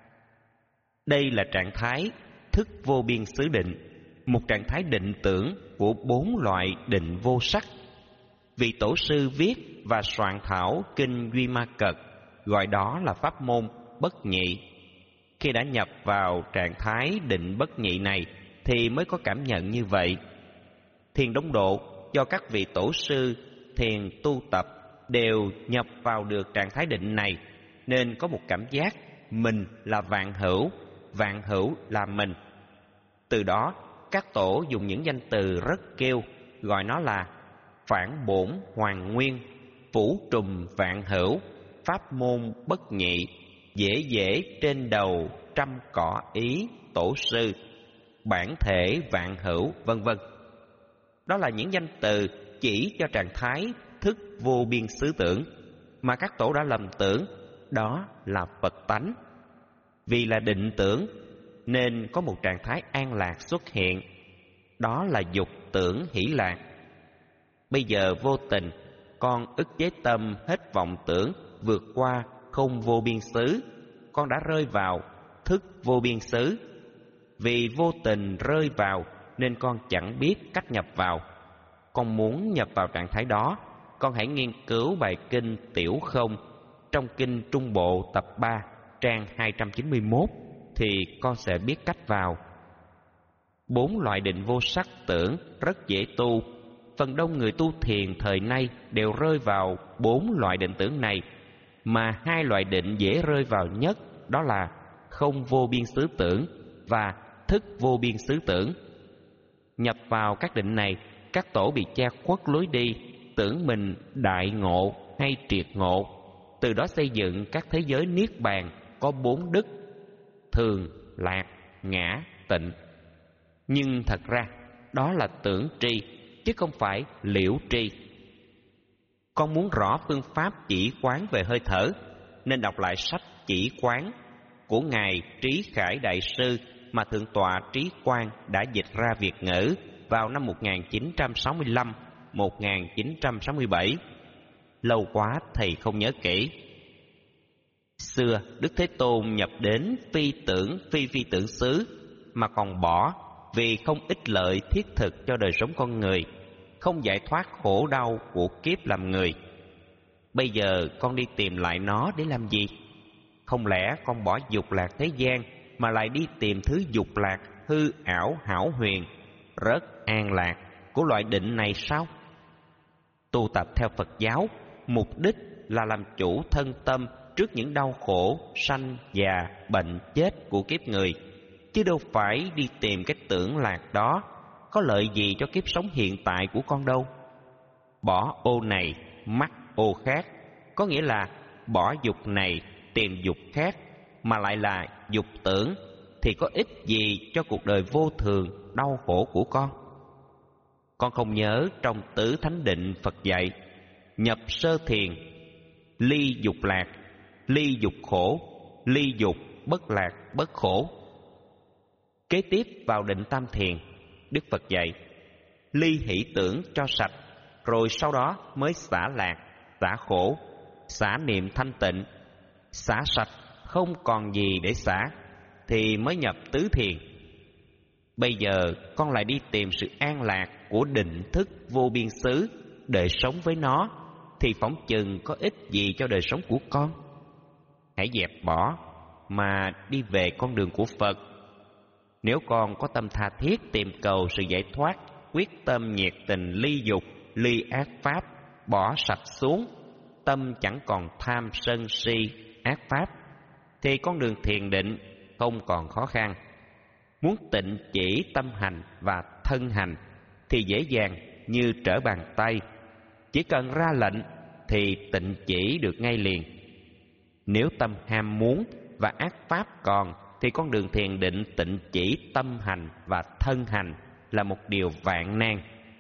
đây là trạng thái thức vô biên xứ định, một trạng thái định tưởng của bốn loại định vô sắc. Vị tổ sư viết và soạn thảo kinh Duy Ma Cật gọi đó là pháp môn bất nhị. Khi đã nhập vào trạng thái định bất nhị này thì mới có cảm nhận như vậy. Thiền Đông Độ do các vị tổ sư thiền tu tập đều nhập vào được trạng thái định này, nên có một cảm giác mình là vạn hữu, vạn hữu là mình. Từ đó các tổ dùng những danh từ rất kêu, gọi nó là phản bổn hoàn nguyên, phủ trùm vạn hữu, pháp môn bất nhị, dễ dễ trên đầu trăm cỏ ý tổ sư, bản thể vạn hữu, vân vân. Đó là những danh từ chỉ cho trạng thái thức vô biên xứ tưởng mà các tổ đã lầm tưởng đó là Phật tánh. Vì là định tưởng nên có một trạng thái an lạc xuất hiện, đó là dục tưởng hỷ lạc. Bây giờ vô tình con ức chế tâm hết vọng tưởng, vượt qua không vô biên xứ, con đã rơi vào thức vô biên xứ. Vì vô tình rơi vào nên con chẳng biết cách nhập vào. Con muốn nhập vào trạng thái đó, con hãy nghiên cứu bài kinh Tiểu Không trong kinh Trung Bộ tập ba trang hai trăm chín mươi mốt thì con sẽ biết cách vào. Bốn loại định vô sắc tưởng rất dễ tu. Phần đông người tu thiền thời nay đều rơi vào bốn loại định tưởng này, mà hai loại định dễ rơi vào nhất đó là không vô biên xứ tưởng và thức vô biên xứ tưởng. Nhập vào các định này, các tổ bị che khuất lối đi, tưởng mình đại ngộ hay triệt ngộ, từ đó xây dựng các thế giới niết bàn có bốn đức: thường, lạc, ngã, tịnh. Nhưng thật ra đó là tưởng tri, chứ không phải liễu tri. Con muốn rõ phương pháp chỉ quán về hơi thở, nên đọc lại sách Chỉ Quán của Ngài Trí Khải Đại Sư mà Thượng tọa Trí Quang đã dịch ra Việt ngữ vào năm một nghìn chín trăm sáu mươi lăm đến một nghìn chín trăm sáu mươi bảy. Lâu quá thầy không nhớ kỹ. Xưa Đức Thế Tôn nhập đến phi tưởng phi phi tưởng xứ mà còn bỏ, vì không ích lợi thiết thực cho đời sống con người, không giải thoát khổ đau của kiếp làm người. Bây giờ con đi tìm lại nó để làm gì? Không lẽ con bỏ dục lạc thế gian mà lại đi tìm thứ dục lạc hư ảo hão huyền, rất an lạc của loại định này sao? Tu tập theo Phật giáo, mục đích là làm chủ thân tâm trước những đau khổ sanh già bệnh chết của kiếp người, chứ đâu phải đi tìm cái tưởng lạc đó có lợi gì cho kiếp sống hiện tại của con đâu. Bỏ ô này mắc ô khác, có nghĩa là bỏ dục này tìm dục khác, mà lại là dục tưởng, thì có ích gì cho cuộc đời vô thường đau khổ của con? Con không nhớ trong Tứ Thánh Định Phật dạy: nhập sơ thiền, ly dục lạc, ly dục khổ, ly dục bất lạc bất khổ. Kế tiếp vào định tam thiền, Đức Phật dạy ly hỷ tưởng cho sạch, rồi sau đó mới xả lạc, xả khổ, xả niệm thanh tịnh. Xả sạch không còn gì để xả thì mới nhập tứ thiền. Bây giờ con lại đi tìm sự an lạc của định thức vô biên xứ để sống với nó, thì phỏng chừng có ích gì cho đời sống của con. Hãy dẹp bỏ mà đi về con đường của Phật. Nếu con có tâm tha thiết tìm cầu sự giải thoát, quyết tâm nhiệt tình ly dục, ly ác pháp, bỏ sạch xuống, tâm chẳng còn tham sân si ác pháp, thì con đường thiền định không còn khó khăn. Muốn tịnh chỉ tâm hành và thân hành thì dễ dàng như trở bàn tay, chỉ cần ra lệnh thì tịnh chỉ được ngay liền. Nếu tâm ham muốn và ác pháp còn, thì con đường thiền định tịnh chỉ tâm hành và thân hành là một điều vạn nan.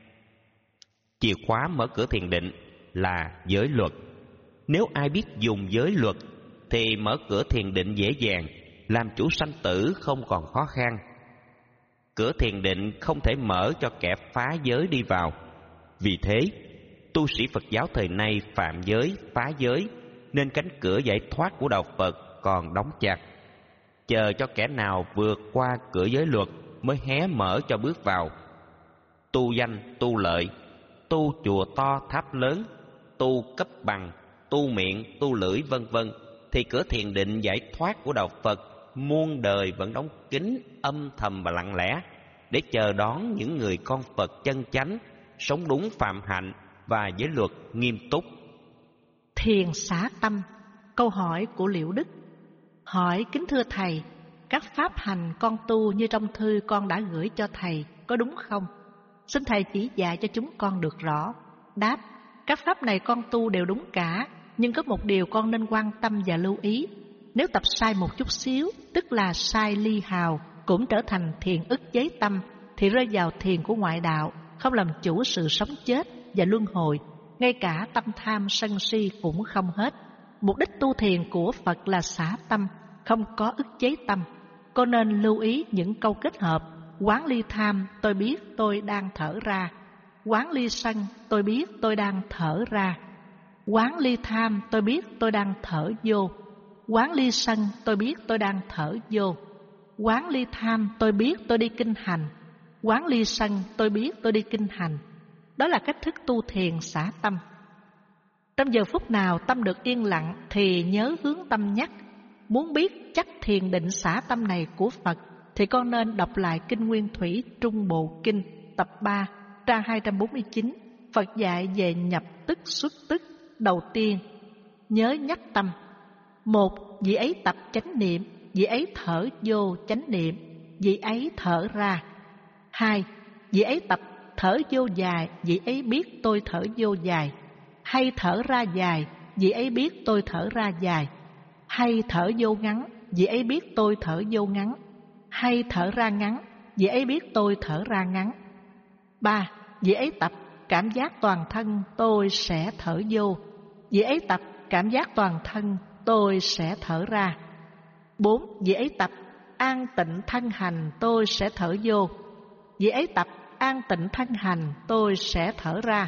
Chìa khóa mở cửa thiền định là giới luật. Nếu ai biết dùng giới luật thì mở cửa thiền định dễ dàng, làm chủ sanh tử không còn khó khăn. Cửa thiền định không thể mở cho kẻ phá giới đi vào. Vì thế, tu sĩ Phật giáo thời nay phạm giới, phá giới, nên cánh cửa giải thoát của đạo Phật còn đóng chặt. Chờ cho kẻ nào vượt qua cửa giới luật mới hé mở cho bước vào. Tu danh, tu lợi, tu chùa to tháp lớn, tu cấp bằng, tu miệng, tu lưỡi vân vân, thì cửa thiền định giải thoát của đạo Phật muôn đời vẫn đóng kín, âm thầm và lặng lẽ, để chờ đón những người con Phật chân chánh, sống đúng phạm hạnh và giới luật nghiêm túc. Thiền xả tâm. Câu hỏi của Liễu Đức: hỏi kính thưa thầy, các pháp hành con tu như trong thư con đã gửi cho thầy có đúng không? Xin thầy chỉ dạy cho chúng con được rõ. Đáp: các pháp này con tu đều đúng cả, nhưng có một điều con nên quan tâm và lưu ý. Nếu tập sai một chút xíu, tức là sai ly hào, cũng trở thành thiền ức chế tâm, thì rơi vào thiền của ngoại đạo, không làm chủ sự sống chết và luân hồi, ngay cả tâm tham sân si cũng không hết. Mục đích tu thiền của Phật là xả tâm, không có ức chế tâm. Cô nên lưu ý những câu kết hợp: quán ly tham, tôi biết tôi đang thở ra. Quán ly sân, tôi biết tôi đang thở ra. Quán ly tham, tôi biết tôi đang thở vô. Quán ly sân, tôi biết tôi đang thở vô. Quán ly tham, tôi biết tôi đi kinh hành. Quán ly sân, tôi biết tôi đi kinh hành. Đó là cách thức tu thiền xả tâm. Trong giờ phút nào tâm được yên lặng thì nhớ hướng tâm nhắc. Muốn biết chắc thiền định xả tâm này của Phật thì con nên đọc lại Kinh Nguyên Thủy Trung Bộ Kinh tập ba, trang hai trăm bốn mươi chín. Phật dạy về nhập tức xuất tức. Đầu tiên, nhớ nhắc tâm. Một, vị ấy tập chánh niệm, vị ấy thở vô chánh niệm, vị ấy thở ra. Hai, vị ấy tập thở vô dài, vị ấy biết tôi thở vô dài. Hay thở ra dài, vị ấy biết tôi thở ra dài. Hay thở vô ngắn, vị ấy biết tôi thở vô ngắn. Hay thở ra ngắn, vị ấy biết tôi thở ra ngắn. Ba, vị ấy tập cảm giác toàn thân tôi sẽ thở vô, vị ấy tập cảm giác toàn thân tôi sẽ thở ra. Bốn, vị ấy tập an tịnh thân hành tôi sẽ thở vô, vị ấy tập an tịnh thân hành tôi sẽ thở ra.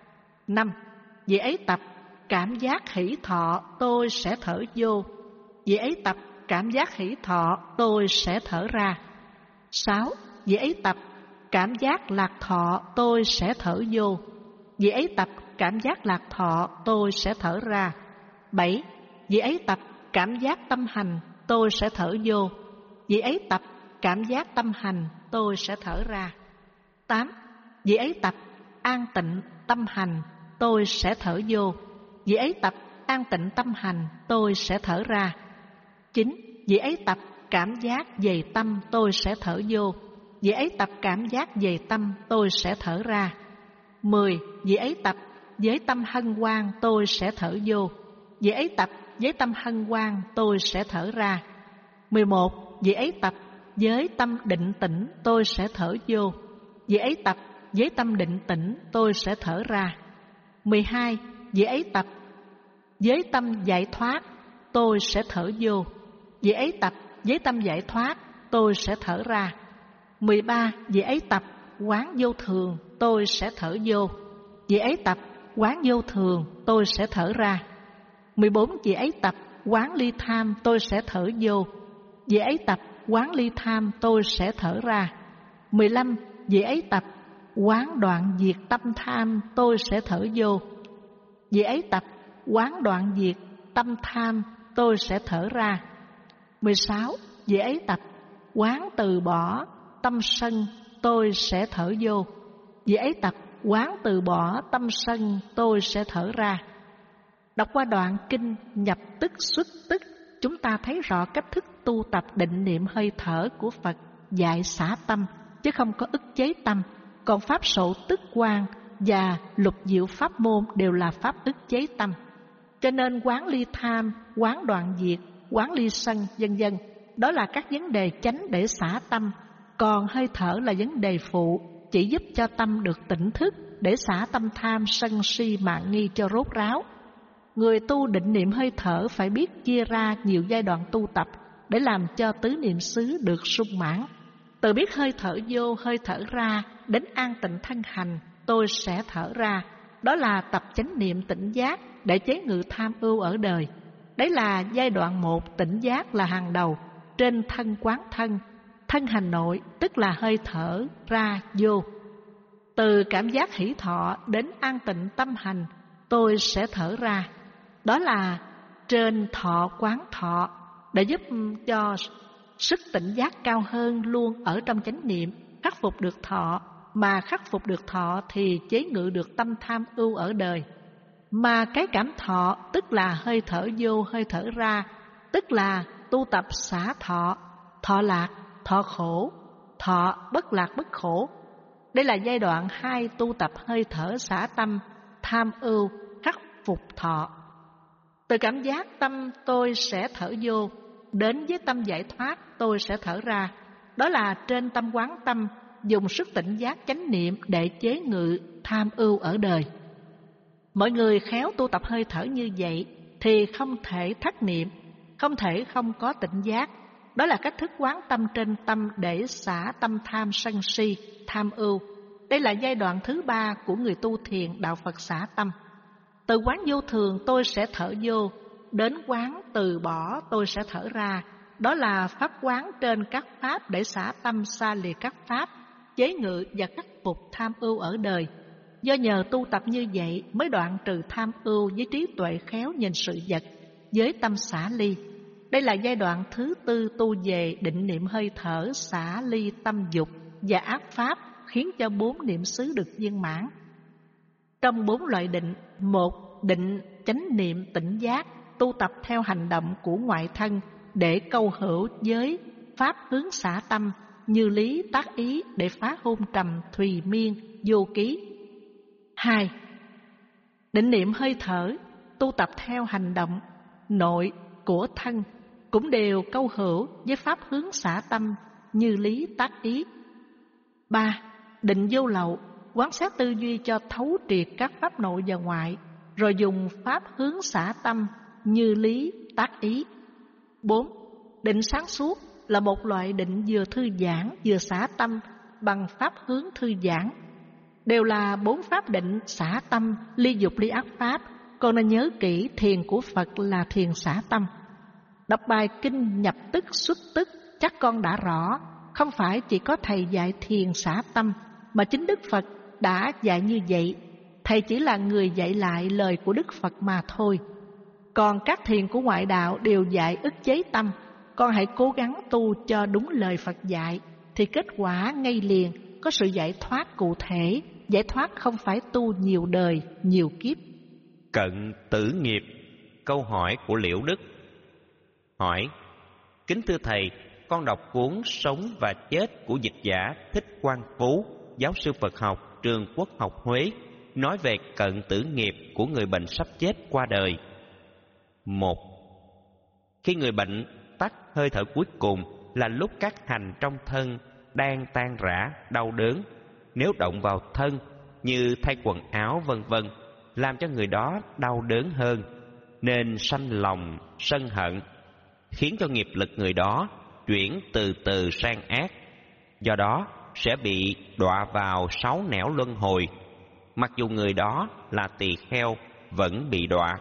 Năm, vị ấy tập cảm giác hỷ thọ tôi sẽ thở vô, vị ấy tập cảm giác hỷ thọ tôi sẽ thở ra. Sáu, vị ấy tập cảm giác lạc thọ tôi sẽ thở vô, vị ấy tập cảm giác lạc thọ tôi sẽ thở ra. Bảy, vị ấy tập cảm giác tâm hành tôi sẽ thở vô, vị ấy tập cảm giác tâm hành tôi sẽ thở ra. Tám, vị ấy tập an tịnh tâm hành tôi sẽ thở vô, vị ấy tập an tịnh tâm hành tôi sẽ thở ra. Chín, vị ấy tập cảm giác về tâm tôi sẽ thở vô, vị ấy tập cảm giác về tâm tôi sẽ thở ra. Mười, vị ấy tập với tâm hân hoan tôi sẽ thở vô, vị ấy tập với tâm hân hoan tôi sẽ thở ra. Mười một, vị ấy tập với tâm định tĩnh tôi sẽ thở vô, vị ấy tập với tâm định tĩnh tôi sẽ thở ra. Mười hai, vị ấy tập với tâm giải thoát tôi sẽ thở vô, vị ấy tập với tâm giải thoát tôi sẽ thở ra. Mười ba, vị ấy tập quán vô thường tôi sẽ thở vô, vị ấy tập quán vô thường tôi sẽ thở ra. Mười bốn, vị ấy tập quán ly tham tôi sẽ thở vô, vị ấy tập quán ly tham tôi sẽ thở ra. Mười lăm, vị ấy tập quán đoạn diệt tâm tham tôi sẽ thở vô, vị ấy tập quán đoạn diệt tâm tham tôi sẽ thở ra. Mười sáu, vị ấy tập quán từ bỏ tâm sân tôi sẽ thở vô, vị ấy tập quán từ bỏ tâm sân tôi sẽ thở ra. Đọc qua đoạn kinh nhập tức xuất tức, chúng ta thấy rõ cách thức tu tập định niệm hơi thở của Phật dạy xả tâm, chứ không có ức chế tâm. Còn pháp sổ tức quan và lục diệu pháp môn đều là pháp ức chế tâm. Cho nên quán ly tham, quán đoạn diệt, quán ly sân, vân vân, đó là các vấn đề chánh để xả tâm. Còn hơi thở là vấn đề phụ, chỉ giúp cho tâm được tỉnh thức để xả tâm tham, sân si, mạn nghi cho rốt ráo. Người tu định niệm hơi thở phải biết chia ra nhiều giai đoạn tu tập để làm cho tứ niệm xứ được sung mãn. Từ biết hơi thở vô, hơi thở ra đến an tịnh thân hành, tôi sẽ thở ra. Đó là tập chánh niệm tỉnh giác để chế ngự tham ưu ở đời. Đấy là giai đoạn một, tỉnh giác là hàng đầu. Trên thân quán thân, thân hành nội tức là hơi thở ra vô. Từ cảm giác hỷ thọ đến an tịnh tâm hành, tôi sẽ thở ra. Đó là trên thọ quán thọ để giúp cho sức tỉnh giác cao hơn luôn ở trong chánh niệm, khắc phục được thọ. Mà khắc phục được thọ thì chế ngự được tâm tham ưu ở đời. Mà cái cảm thọ tức là hơi thở vô, hơi thở ra, tức là tu tập xả thọ, thọ lạc, thọ khổ, thọ bất lạc bất khổ. Đây là giai đoạn hai tu tập hơi thở xả tâm, tham ưu, khắc phục thọ. Từ cảm giác tâm tôi sẽ thở vô đến với tâm giải thoát tôi sẽ thở ra. Đó là trên tâm quán tâm, dùng sức tỉnh giác chánh niệm để chế ngự tham ưu ở đời. Mọi người khéo tu tập hơi thở như vậy thì không thể thất niệm, không thể không có tỉnh giác. Đó là cách thức quán tâm trên tâm để xả tâm tham sân si, tham ưu. Đây là giai đoạn thứ ba của người tu thiền đạo Phật xả tâm. Từ quán vô thường tôi sẽ thở vô, đến quán từ bỏ tôi sẽ thở ra. Đó là pháp quán trên các pháp để xả tâm xa lìa các pháp, chế ngự và khắc phục tham ưu ở đời. Do nhờ tu tập như vậy mới đoạn trừ tham ưu với trí tuệ khéo nhìn sự vật, với tâm xả ly. Đây là giai đoạn thứ tư tu về định niệm hơi thở, xả ly tâm dục và ác pháp, khiến cho bốn niệm xứ được viên mãn. Trong bốn loại định, một định chánh niệm tỉnh giác, tu tập theo hành động của ngoại thân để câu hữu với pháp hướng xả tâm, như lý tác ý để phá hôn trầm thùy miên vô ký. Hai, định niệm hơi thở, tu tập theo hành động nội của thân, cũng đều câu hữu với pháp hướng xả tâm, như lý tác ý. Ba, định vô lậu, quán sát tư duy cho thấu triệt các pháp nội và ngoại, rồi dùng pháp hướng xả tâm, như lý tác ý. Bốn, định sáng suốt là một loại định vừa thư giãn vừa xả tâm bằng pháp hướng thư giãn. Đều là bốn pháp định xả tâm, ly dục ly ác pháp. Con nên nhớ kỹ thiền của Phật là thiền xả tâm. Đọc bài kinh nhập tức xuất tức chắc con đã rõ. Không phải chỉ có thầy dạy thiền xả tâm, mà chính Đức Phật đã dạy như vậy. Thầy chỉ là người dạy lại lời của Đức Phật mà thôi. Còn các thiền của ngoại đạo đều dạy ức chế tâm. Con hãy cố gắng tu cho đúng lời Phật dạy, thì kết quả ngay liền, có sự giải thoát cụ thể. Giải thoát không phải tu nhiều đời, nhiều kiếp. Cận tử nghiệp. Câu hỏi của Liễu Đức. Hỏi: kính thưa thầy, con đọc cuốn Sống và Chết của dịch giả Thích Quang Phú, giáo sư Phật học, trường Quốc học Huế, nói về cận tử nghiệp của người bệnh sắp chết qua đời. Một, khi người bệnh tắt hơi thở cuối cùng là lúc các hành trong thân đang tan rã, đau đớn. Nếu động vào thân như thay quần áo vân vân, làm cho người đó đau đớn hơn, nên sanh lòng sân hận, khiến cho nghiệp lực người đó chuyển từ từ sang ác. Do đó sẽ bị đọa vào sáu nẻo luân hồi. Mặc dù người đó là tỳ kheo vẫn bị đọa.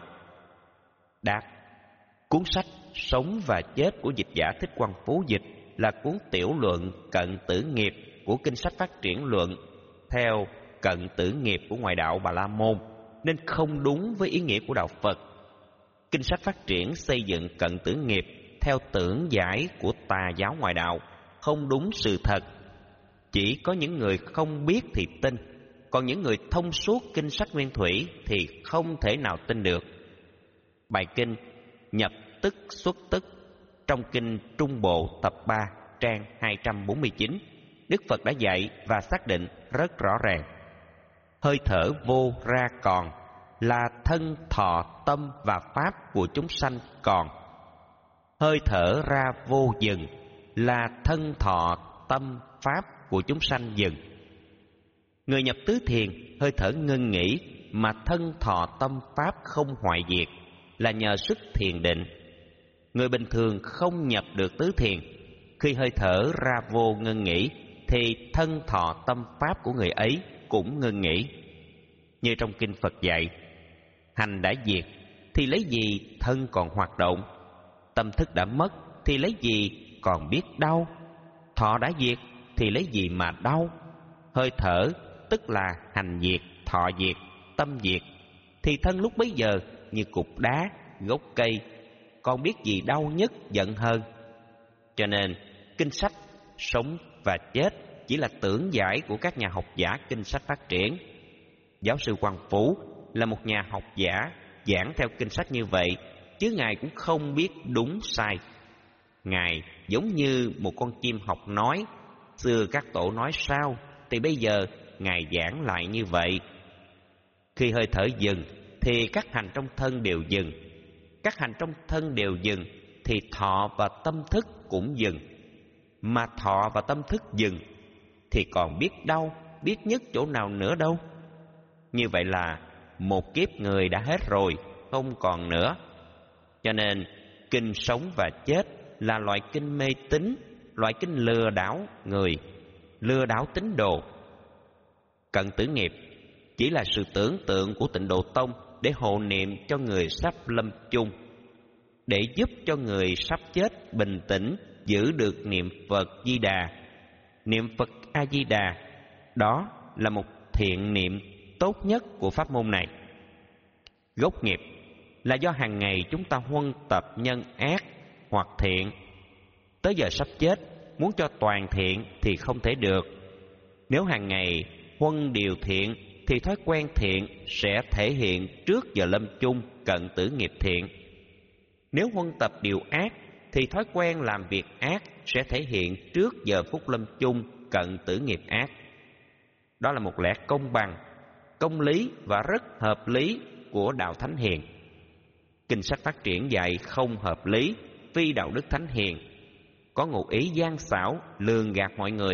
Đáp: cuốn sách Sống và Chết của dịch giả Thích Quang Phú dịch là cuốn tiểu luận cận tử nghiệp của Kinh Sách Phát Triển Luận theo cận tử nghiệp của ngoại đạo Bà La Môn, nên không đúng với ý nghĩa của đạo Phật. Kinh Sách Phát Triển xây dựng cận tử nghiệp theo tưởng giải của tà giáo ngoại đạo, không đúng sự thật. Chỉ có những người không biết thì tin, còn những người thông suốt kinh sách nguyên thủy thì không thể nào tin được. Bài kinh nhập tức xuất tức trong kinh Trung Bộ tập ba trang hai trăm bốn mươi chín, Đức Phật đã dạy và xác định rất rõ ràng. Hơi thở vô ra còn là thân thọ tâm và pháp của chúng sanh còn. Hơi thở ra vô dừng là thân thọ tâm pháp của chúng sanh dừng. Người nhập tứ thiền, hơi thở ngưng nghỉ mà thân thọ tâm pháp không hoại diệt là nhờ sức thiền định. Người bình thường không nhập được tứ thiền, khi hơi thở ra vô ngưng nghỉ thì thân thọ tâm pháp của người ấy cũng ngưng nghỉ. Như trong kinh Phật dạy, hành đã diệt thì lấy gì thân còn hoạt động, tâm thức đã mất thì lấy gì còn biết đau, thọ đã diệt thì lấy gì mà đau. Hơi thở tức là hành diệt, thọ diệt, tâm diệt, thì thân lúc bấy giờ như cục đá, gốc cây, còn biết gì đau nhất giận hơn. Cho nên kinh sách Sống và Chết chỉ là tưởng giải của các nhà học giả kinh sách phát triển. Giáo sư Quang Phú là một nhà học giả giảng theo kinh sách như vậy, chứ Ngài cũng không biết đúng sai. Ngài giống như một con chim học nói, xưa các tổ nói sao thì bây giờ Ngài giảng lại như vậy. Khi hơi thở dừng thì các hành trong thân đều dừng. Các hành trong thân đều dừng thì thọ và tâm thức cũng dừng. Mà thọ và tâm thức dừng thì còn biết đau, biết nhức chỗ nào nữa đâu. Như vậy là một kiếp người đã hết rồi, không còn nữa. Cho nên Kinh sống và chết là loại kinh mê tín, loại kinh lừa đảo người, lừa đảo tín đồ. Cận tử nghiệp chỉ là sự tưởng tượng của Tịnh Độ Tông để hộ niệm cho người sắp lâm chung, để giúp cho người sắp chết bình tĩnh giữ được niệm Phật Di Đà. Niệm Phật A Di Đà đó là một thiện niệm tốt nhất của pháp môn này. Gốc nghiệp là do hàng ngày chúng ta huân tập nhân ác hoặc thiện. Tới giờ sắp chết, muốn cho toàn thiện thì không thể được. Nếu hàng ngày huân điều thiện thì thói quen thiện sẽ thể hiện trước giờ lâm chung cận tử nghiệp thiện. Nếu huân tập điều ác thì thói quen làm việc ác sẽ thể hiện trước giờ phút lâm chung cận tử nghiệp ác. Đó là một lẽ công bằng, công lý và rất hợp lý của đạo thánh hiền. Kinh sách phát triển dạy không hợp lý, phi đạo đức thánh hiền, có ngụ ý gian xảo, lường gạt mọi người.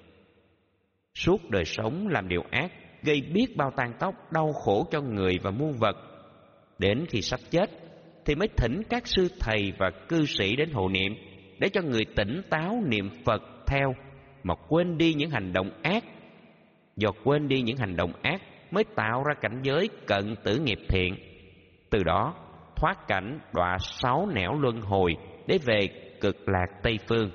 Suốt đời sống làm điều ác, gây biết bao tàn tóc, đau khổ cho người và muôn vật. Đến khi sắp chết thì mới thỉnh các sư thầy và cư sĩ đến hộ niệm, để cho người tỉnh táo niệm Phật theo, mà quên đi những hành động ác. Do quên đi những hành động ác mới tạo ra cảnh giới cận tử nghiệp thiện. Từ đó thoát cảnh đọa sáu nẻo luân hồi để về cực lạc Tây Phương.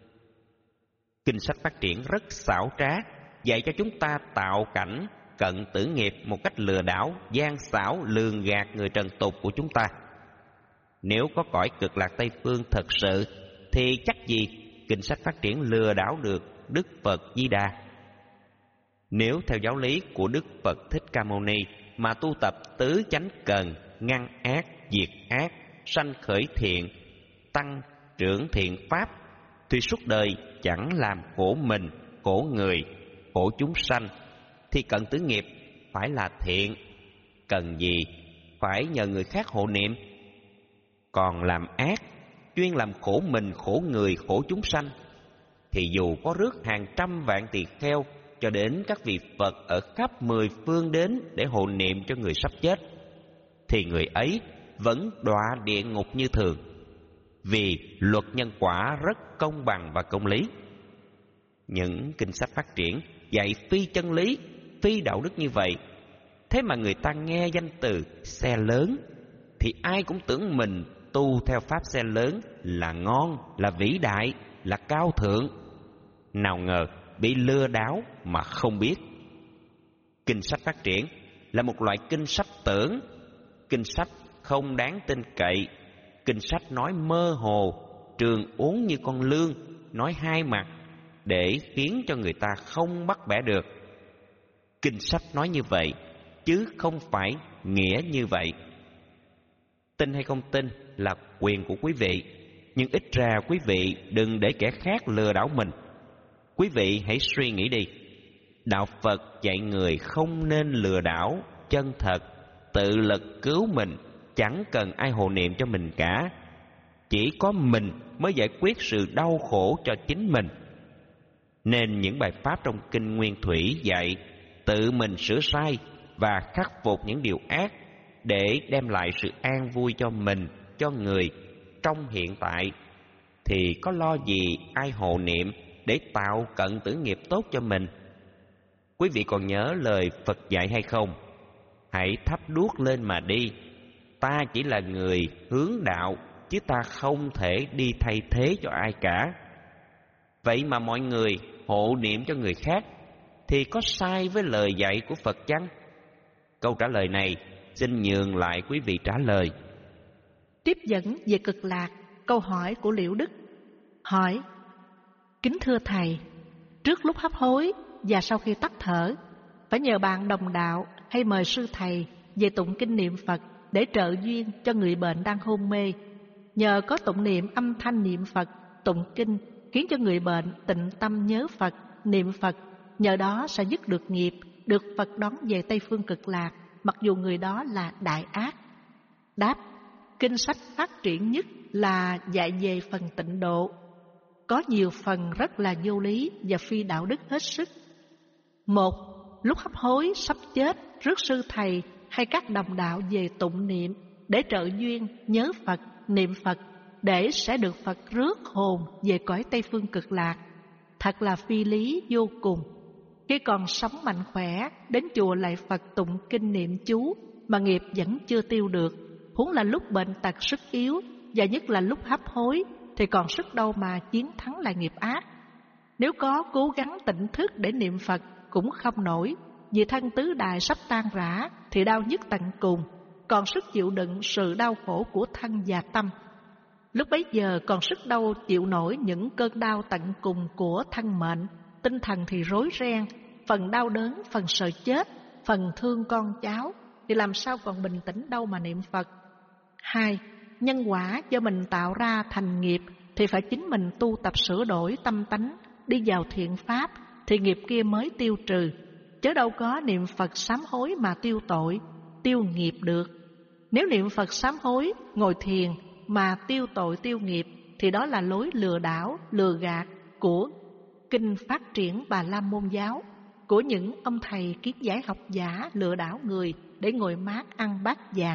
Kinh sách phát triển rất xảo trá, dạy cho chúng ta tạo cảnh cận tử nghiệp một cách lừa đảo, gian xảo, lường gạt người trần tục của chúng ta. Nếu có cõi cực lạc Tây Phương thật sự thì chắc gì kinh sách phát triển lừa đảo được Đức Phật Di Đà. Nếu theo giáo lý của Đức Phật Thích Ca Mâu Ni mà tu tập tứ chánh cần, ngăn ác, diệt ác, sanh khởi thiện, tăng trưởng thiện pháp, thì suốt đời chẳng làm khổ mình, khổ người, khổ chúng sanh, thì cận tử nghiệp phải là thiện. Cần gì phải nhờ người khác hộ niệm. Còn làm ác, chuyên làm khổ mình, khổ người, khổ chúng sanh, thì dù có rước hàng trăm vạn tỳ kheo cho đến các vị Phật ở khắp mười phương đến để hộ niệm cho người sắp chết, thì người ấy vẫn đọa địa ngục như thường. Vì luật nhân quả rất công bằng và công lý. Những kinh sách phát triển dạy phi chân lý, phi đạo đức như vậy, thế mà người ta nghe danh từ xe lớn thì ai cũng tưởng mình tu theo pháp xe lớn là ngon, là vĩ đại, là cao thượng. Nào ngờ bị lừa đảo mà không biết. Kinh sách phát triển là một loại kinh sách tưởng, kinh sách không đáng tin cậy, kinh sách nói mơ hồ, trường uốn như con lươn, nói hai mặt để khiến cho người ta không bắt bẻ được. Kinh sách nói như vậy chứ không phải nghĩa như vậy. Tin hay không tin là quyền của quý vị, nhưng ít ra quý vị đừng để kẻ khác lừa đảo mình. Quý vị hãy suy nghĩ đi. Đạo Phật dạy người không nên lừa đảo, chân thật, tự lực cứu mình, chẳng cần ai hộ niệm cho mình cả. Chỉ có mình mới giải quyết sự đau khổ cho chính mình. Nên những bài pháp trong Kinh Nguyên Thủy dạy tự mình sửa sai và khắc phục những điều ác để đem lại sự an vui cho mình, cho người trong hiện tại, thì có lo gì ai hộ niệm để tạo cận tử nghiệp tốt cho mình. Quý vị còn nhớ lời Phật dạy hay không? Hãy thắp đuốc lên mà đi. Ta chỉ là người hướng đạo, chứ ta không thể đi thay thế cho ai cả. Vậy mà mọi người hộ niệm cho người khác thì có sai với lời dạy của Phật chăng? Câu trả lời này xin nhường lại quý vị trả lời. Tiếp dẫn về cực lạc, câu hỏi của Liễu Đức. Hỏi: kính thưa thầy, trước lúc hấp hối và sau khi tắt thở, phải nhờ bạn đồng đạo hay mời sư thầy về tụng kinh niệm Phật để trợ duyên cho người bệnh đang hôn mê? Nhờ có tụng niệm âm thanh niệm Phật, tụng kinh khiến cho người bệnh tịnh tâm nhớ Phật, niệm Phật, nhờ đó sẽ dứt được nghiệp, được Phật đón về Tây Phương Cực Lạc, mặc dù người đó là đại ác. Đáp: kinh sách phát triển nhất là dạy về phần tịnh độ. Có nhiều phần rất là vô lý và phi đạo đức hết sức. Một, lúc hấp hối sắp chết, rước sư thầy hay các đồng đạo về tụng niệm để trợ duyên nhớ Phật, niệm Phật, để sẽ được Phật rước hồn về cõi Tây Phương Cực Lạc. Thật là phi lý vô cùng. Khi còn sống mạnh khỏe, đến chùa lạy Phật tụng kinh niệm chú mà nghiệp vẫn chưa tiêu được, huống là lúc bệnh tật sức yếu, và nhất là lúc hấp hối, thì còn sức đâu mà chiến thắng lại nghiệp ác. Nếu có cố gắng tỉnh thức để niệm Phật cũng không nổi, vì thân tứ đại sắp tan rã thì đau nhức tận cùng, còn sức chịu đựng sự đau khổ của thân và tâm. Lúc bấy giờ còn sức đâu chịu nổi những cơn đau tận cùng của thân mệnh, tinh thần thì rối ren, phần đau đớn, phần sợ chết, phần thương con cháu, thì làm sao còn bình tĩnh đâu mà niệm Phật. Hai, nhân quả do mình tạo ra thành nghiệp thì phải chính mình tu tập sửa đổi tâm tánh, đi vào thiện pháp thì nghiệp kia mới tiêu trừ, chớ đâu có niệm Phật sám hối mà tiêu tội, tiêu nghiệp được. Nếu niệm Phật sám hối, ngồi thiền mà tiêu tội tiêu nghiệp thì đó là lối lừa đảo, lừa gạt của kinh phát triển Bà La Môn giáo, của những ông thầy kiến giải học giả lừa đảo người để ngồi mát ăn bát vàng.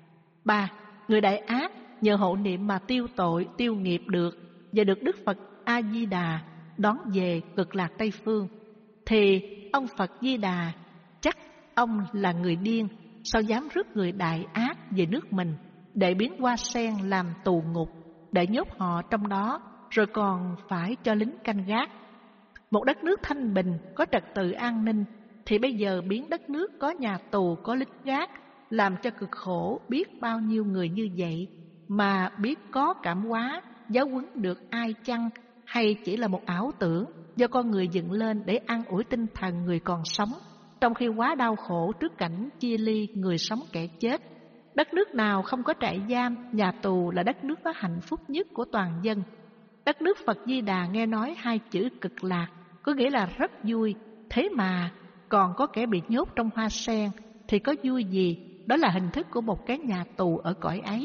Ba, người đại ác nhờ hộ niệm mà tiêu tội, tiêu nghiệp được và được Đức Phật A Di Đà đón về Cực Lạc Tây Phương, thì ông Phật Di Đà chắc ông là người điên, sao dám rước người đại ác về nước mình để biến hoa sen làm tù ngục, để nhốt họ trong đó, rồi còn phải cho lính canh gác. Một đất nước thanh bình có trật tự an ninh thì bây giờ biến đất nước có nhà tù, có lính gác, làm cho cực khổ biết bao nhiêu người như vậy, mà biết có cảm hóa giáo huấn được ai chăng, hay chỉ là một ảo tưởng do con người dựng lên để an ủi tinh thần người còn sống, trong khi quá đau khổ trước cảnh chia ly người sống kẻ chết. Đất nước nào không có trại giam, nhà tù là đất nước có hạnh phúc nhất của toàn dân. Đất nước Phật Di Đà nghe nói hai chữ Cực Lạc có nghĩa là rất vui, thế mà còn có kẻ bị nhốt trong hoa sen thì có vui gì? Đó là hình thức của một cái nhà tù ở cõi ấy.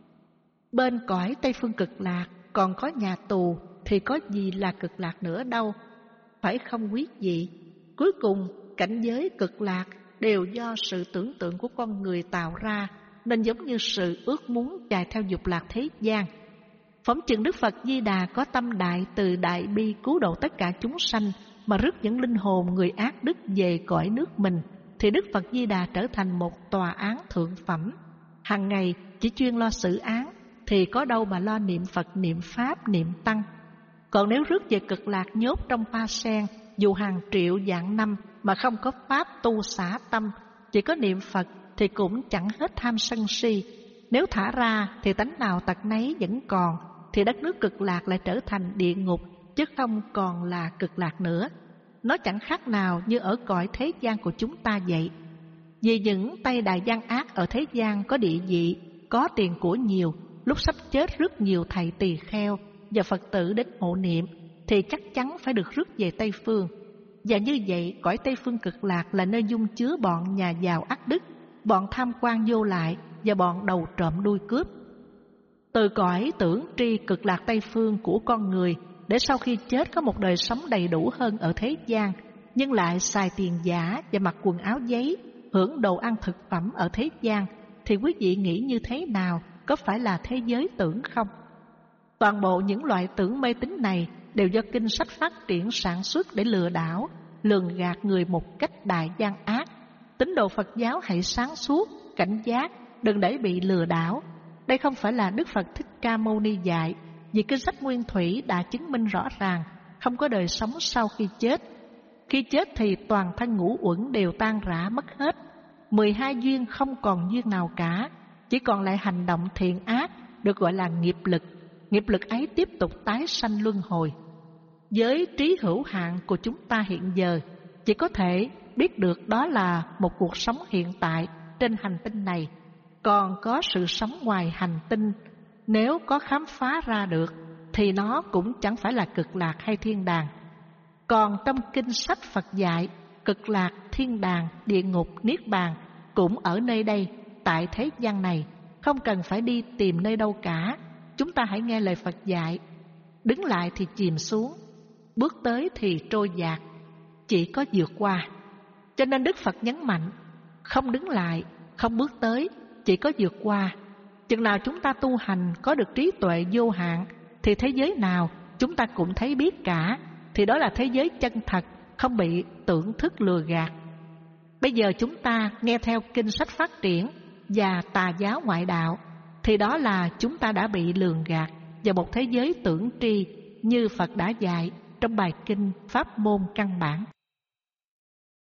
Bên cõi Tây Phương Cực Lạc còn có nhà tù thì có gì là Cực Lạc nữa đâu, phải không quý vị? Cuối cùng cảnh giới Cực Lạc đều do sự tưởng tượng của con người tạo ra, nên giống như sự ước muốn chạy theo dục lạc thế gian. Phỏng chừng Đức Phật Di Đà có tâm đại từ đại bi cứu độ tất cả chúng sanh, mà rước những linh hồn người ác đức về cõi nước mình, thì Đức Phật Di Đà trở thành một tòa án thượng phẩm. Hàng ngày chỉ chuyên lo xử án, thì có đâu mà lo niệm Phật, niệm Pháp, niệm Tăng. Còn nếu rước về Cực Lạc nhốt trong hoa sen, dù hàng triệu vạn năm mà không có Pháp tu xả tâm, chỉ có niệm Phật thì cũng chẳng hết tham sân si. Nếu thả ra thì tánh nào tật nấy vẫn còn, thì đất nước Cực Lạc lại trở thành địa ngục, chứ không còn là Cực Lạc nữa. Nó chẳng khác nào như ở cõi thế gian của chúng ta vậy. Vì những tay đại gian ác ở thế gian có địa vị, có tiền của nhiều, lúc sắp chết rất nhiều thầy tỳ kheo và Phật tử đến hộ niệm, thì chắc chắn phải được rước về Tây Phương. Và như vậy, cõi Tây Phương Cực Lạc là nơi dung chứa bọn nhà giàu ác đức, bọn tham quan vô lại và bọn đầu trộm đuôi cướp. Từ cõi tưởng tri Cực Lạc Tây Phương của con người, để sau khi chết có một đời sống đầy đủ hơn ở thế gian, nhưng lại xài tiền giả và mặc quần áo giấy, hưởng đồ ăn thực phẩm ở thế gian, thì quý vị nghĩ như thế nào? Có phải là thế giới tưởng không? Toàn bộ những loại tưởng mê tín này đều do kinh sách phát triển sản xuất để lừa đảo, lường gạt người một cách đại gian ác. Tín đồ Phật giáo hãy sáng suốt, cảnh giác, đừng để bị lừa đảo. Đây không phải là Đức Phật Thích Ca Mâu Ni dạy, vì kinh sách Nguyên Thủy đã chứng minh rõ ràng không có đời sống sau khi chết. Khi chết thì toàn thân ngũ uẩn đều tan rã mất hết, mười hai duyên không còn duyên nào cả, chỉ còn lại hành động thiện ác, được gọi là nghiệp lực. Nghiệp lực ấy tiếp tục tái sanh luân hồi. Với trí hữu hạn của chúng ta hiện giờ, chỉ có thể biết được đó là một cuộc sống hiện tại trên hành tinh này. Còn có sự sống ngoài hành tinh, nếu có khám phá ra được thì nó cũng chẳng phải là Cực Lạc hay thiên đàng. Còn trong kinh sách Phật dạy, Cực Lạc, thiên đàng, địa ngục, niết bàn cũng ở nơi đây, tại thế gian này, không cần phải đi tìm nơi đâu cả. Chúng ta hãy nghe lời Phật dạy, đứng lại thì chìm xuống, bước tới thì trôi dạt, chỉ có vượt qua. Cho nên Đức Phật nhấn mạnh, không đứng lại, không bước tới, chỉ có vượt qua. Chừng nào chúng ta tu hành có được trí tuệ vô hạn, thì thế giới nào chúng ta cũng thấy biết cả, thì đó là thế giới chân thật, không bị tưởng thức lừa gạt. Bây giờ chúng ta nghe theo kinh sách phát triển và tà giáo ngoại đạo, thì đó là chúng ta đã bị lường gạt vào một thế giới tưởng tri như Phật đã dạy trong bài kinh Pháp môn căn bản.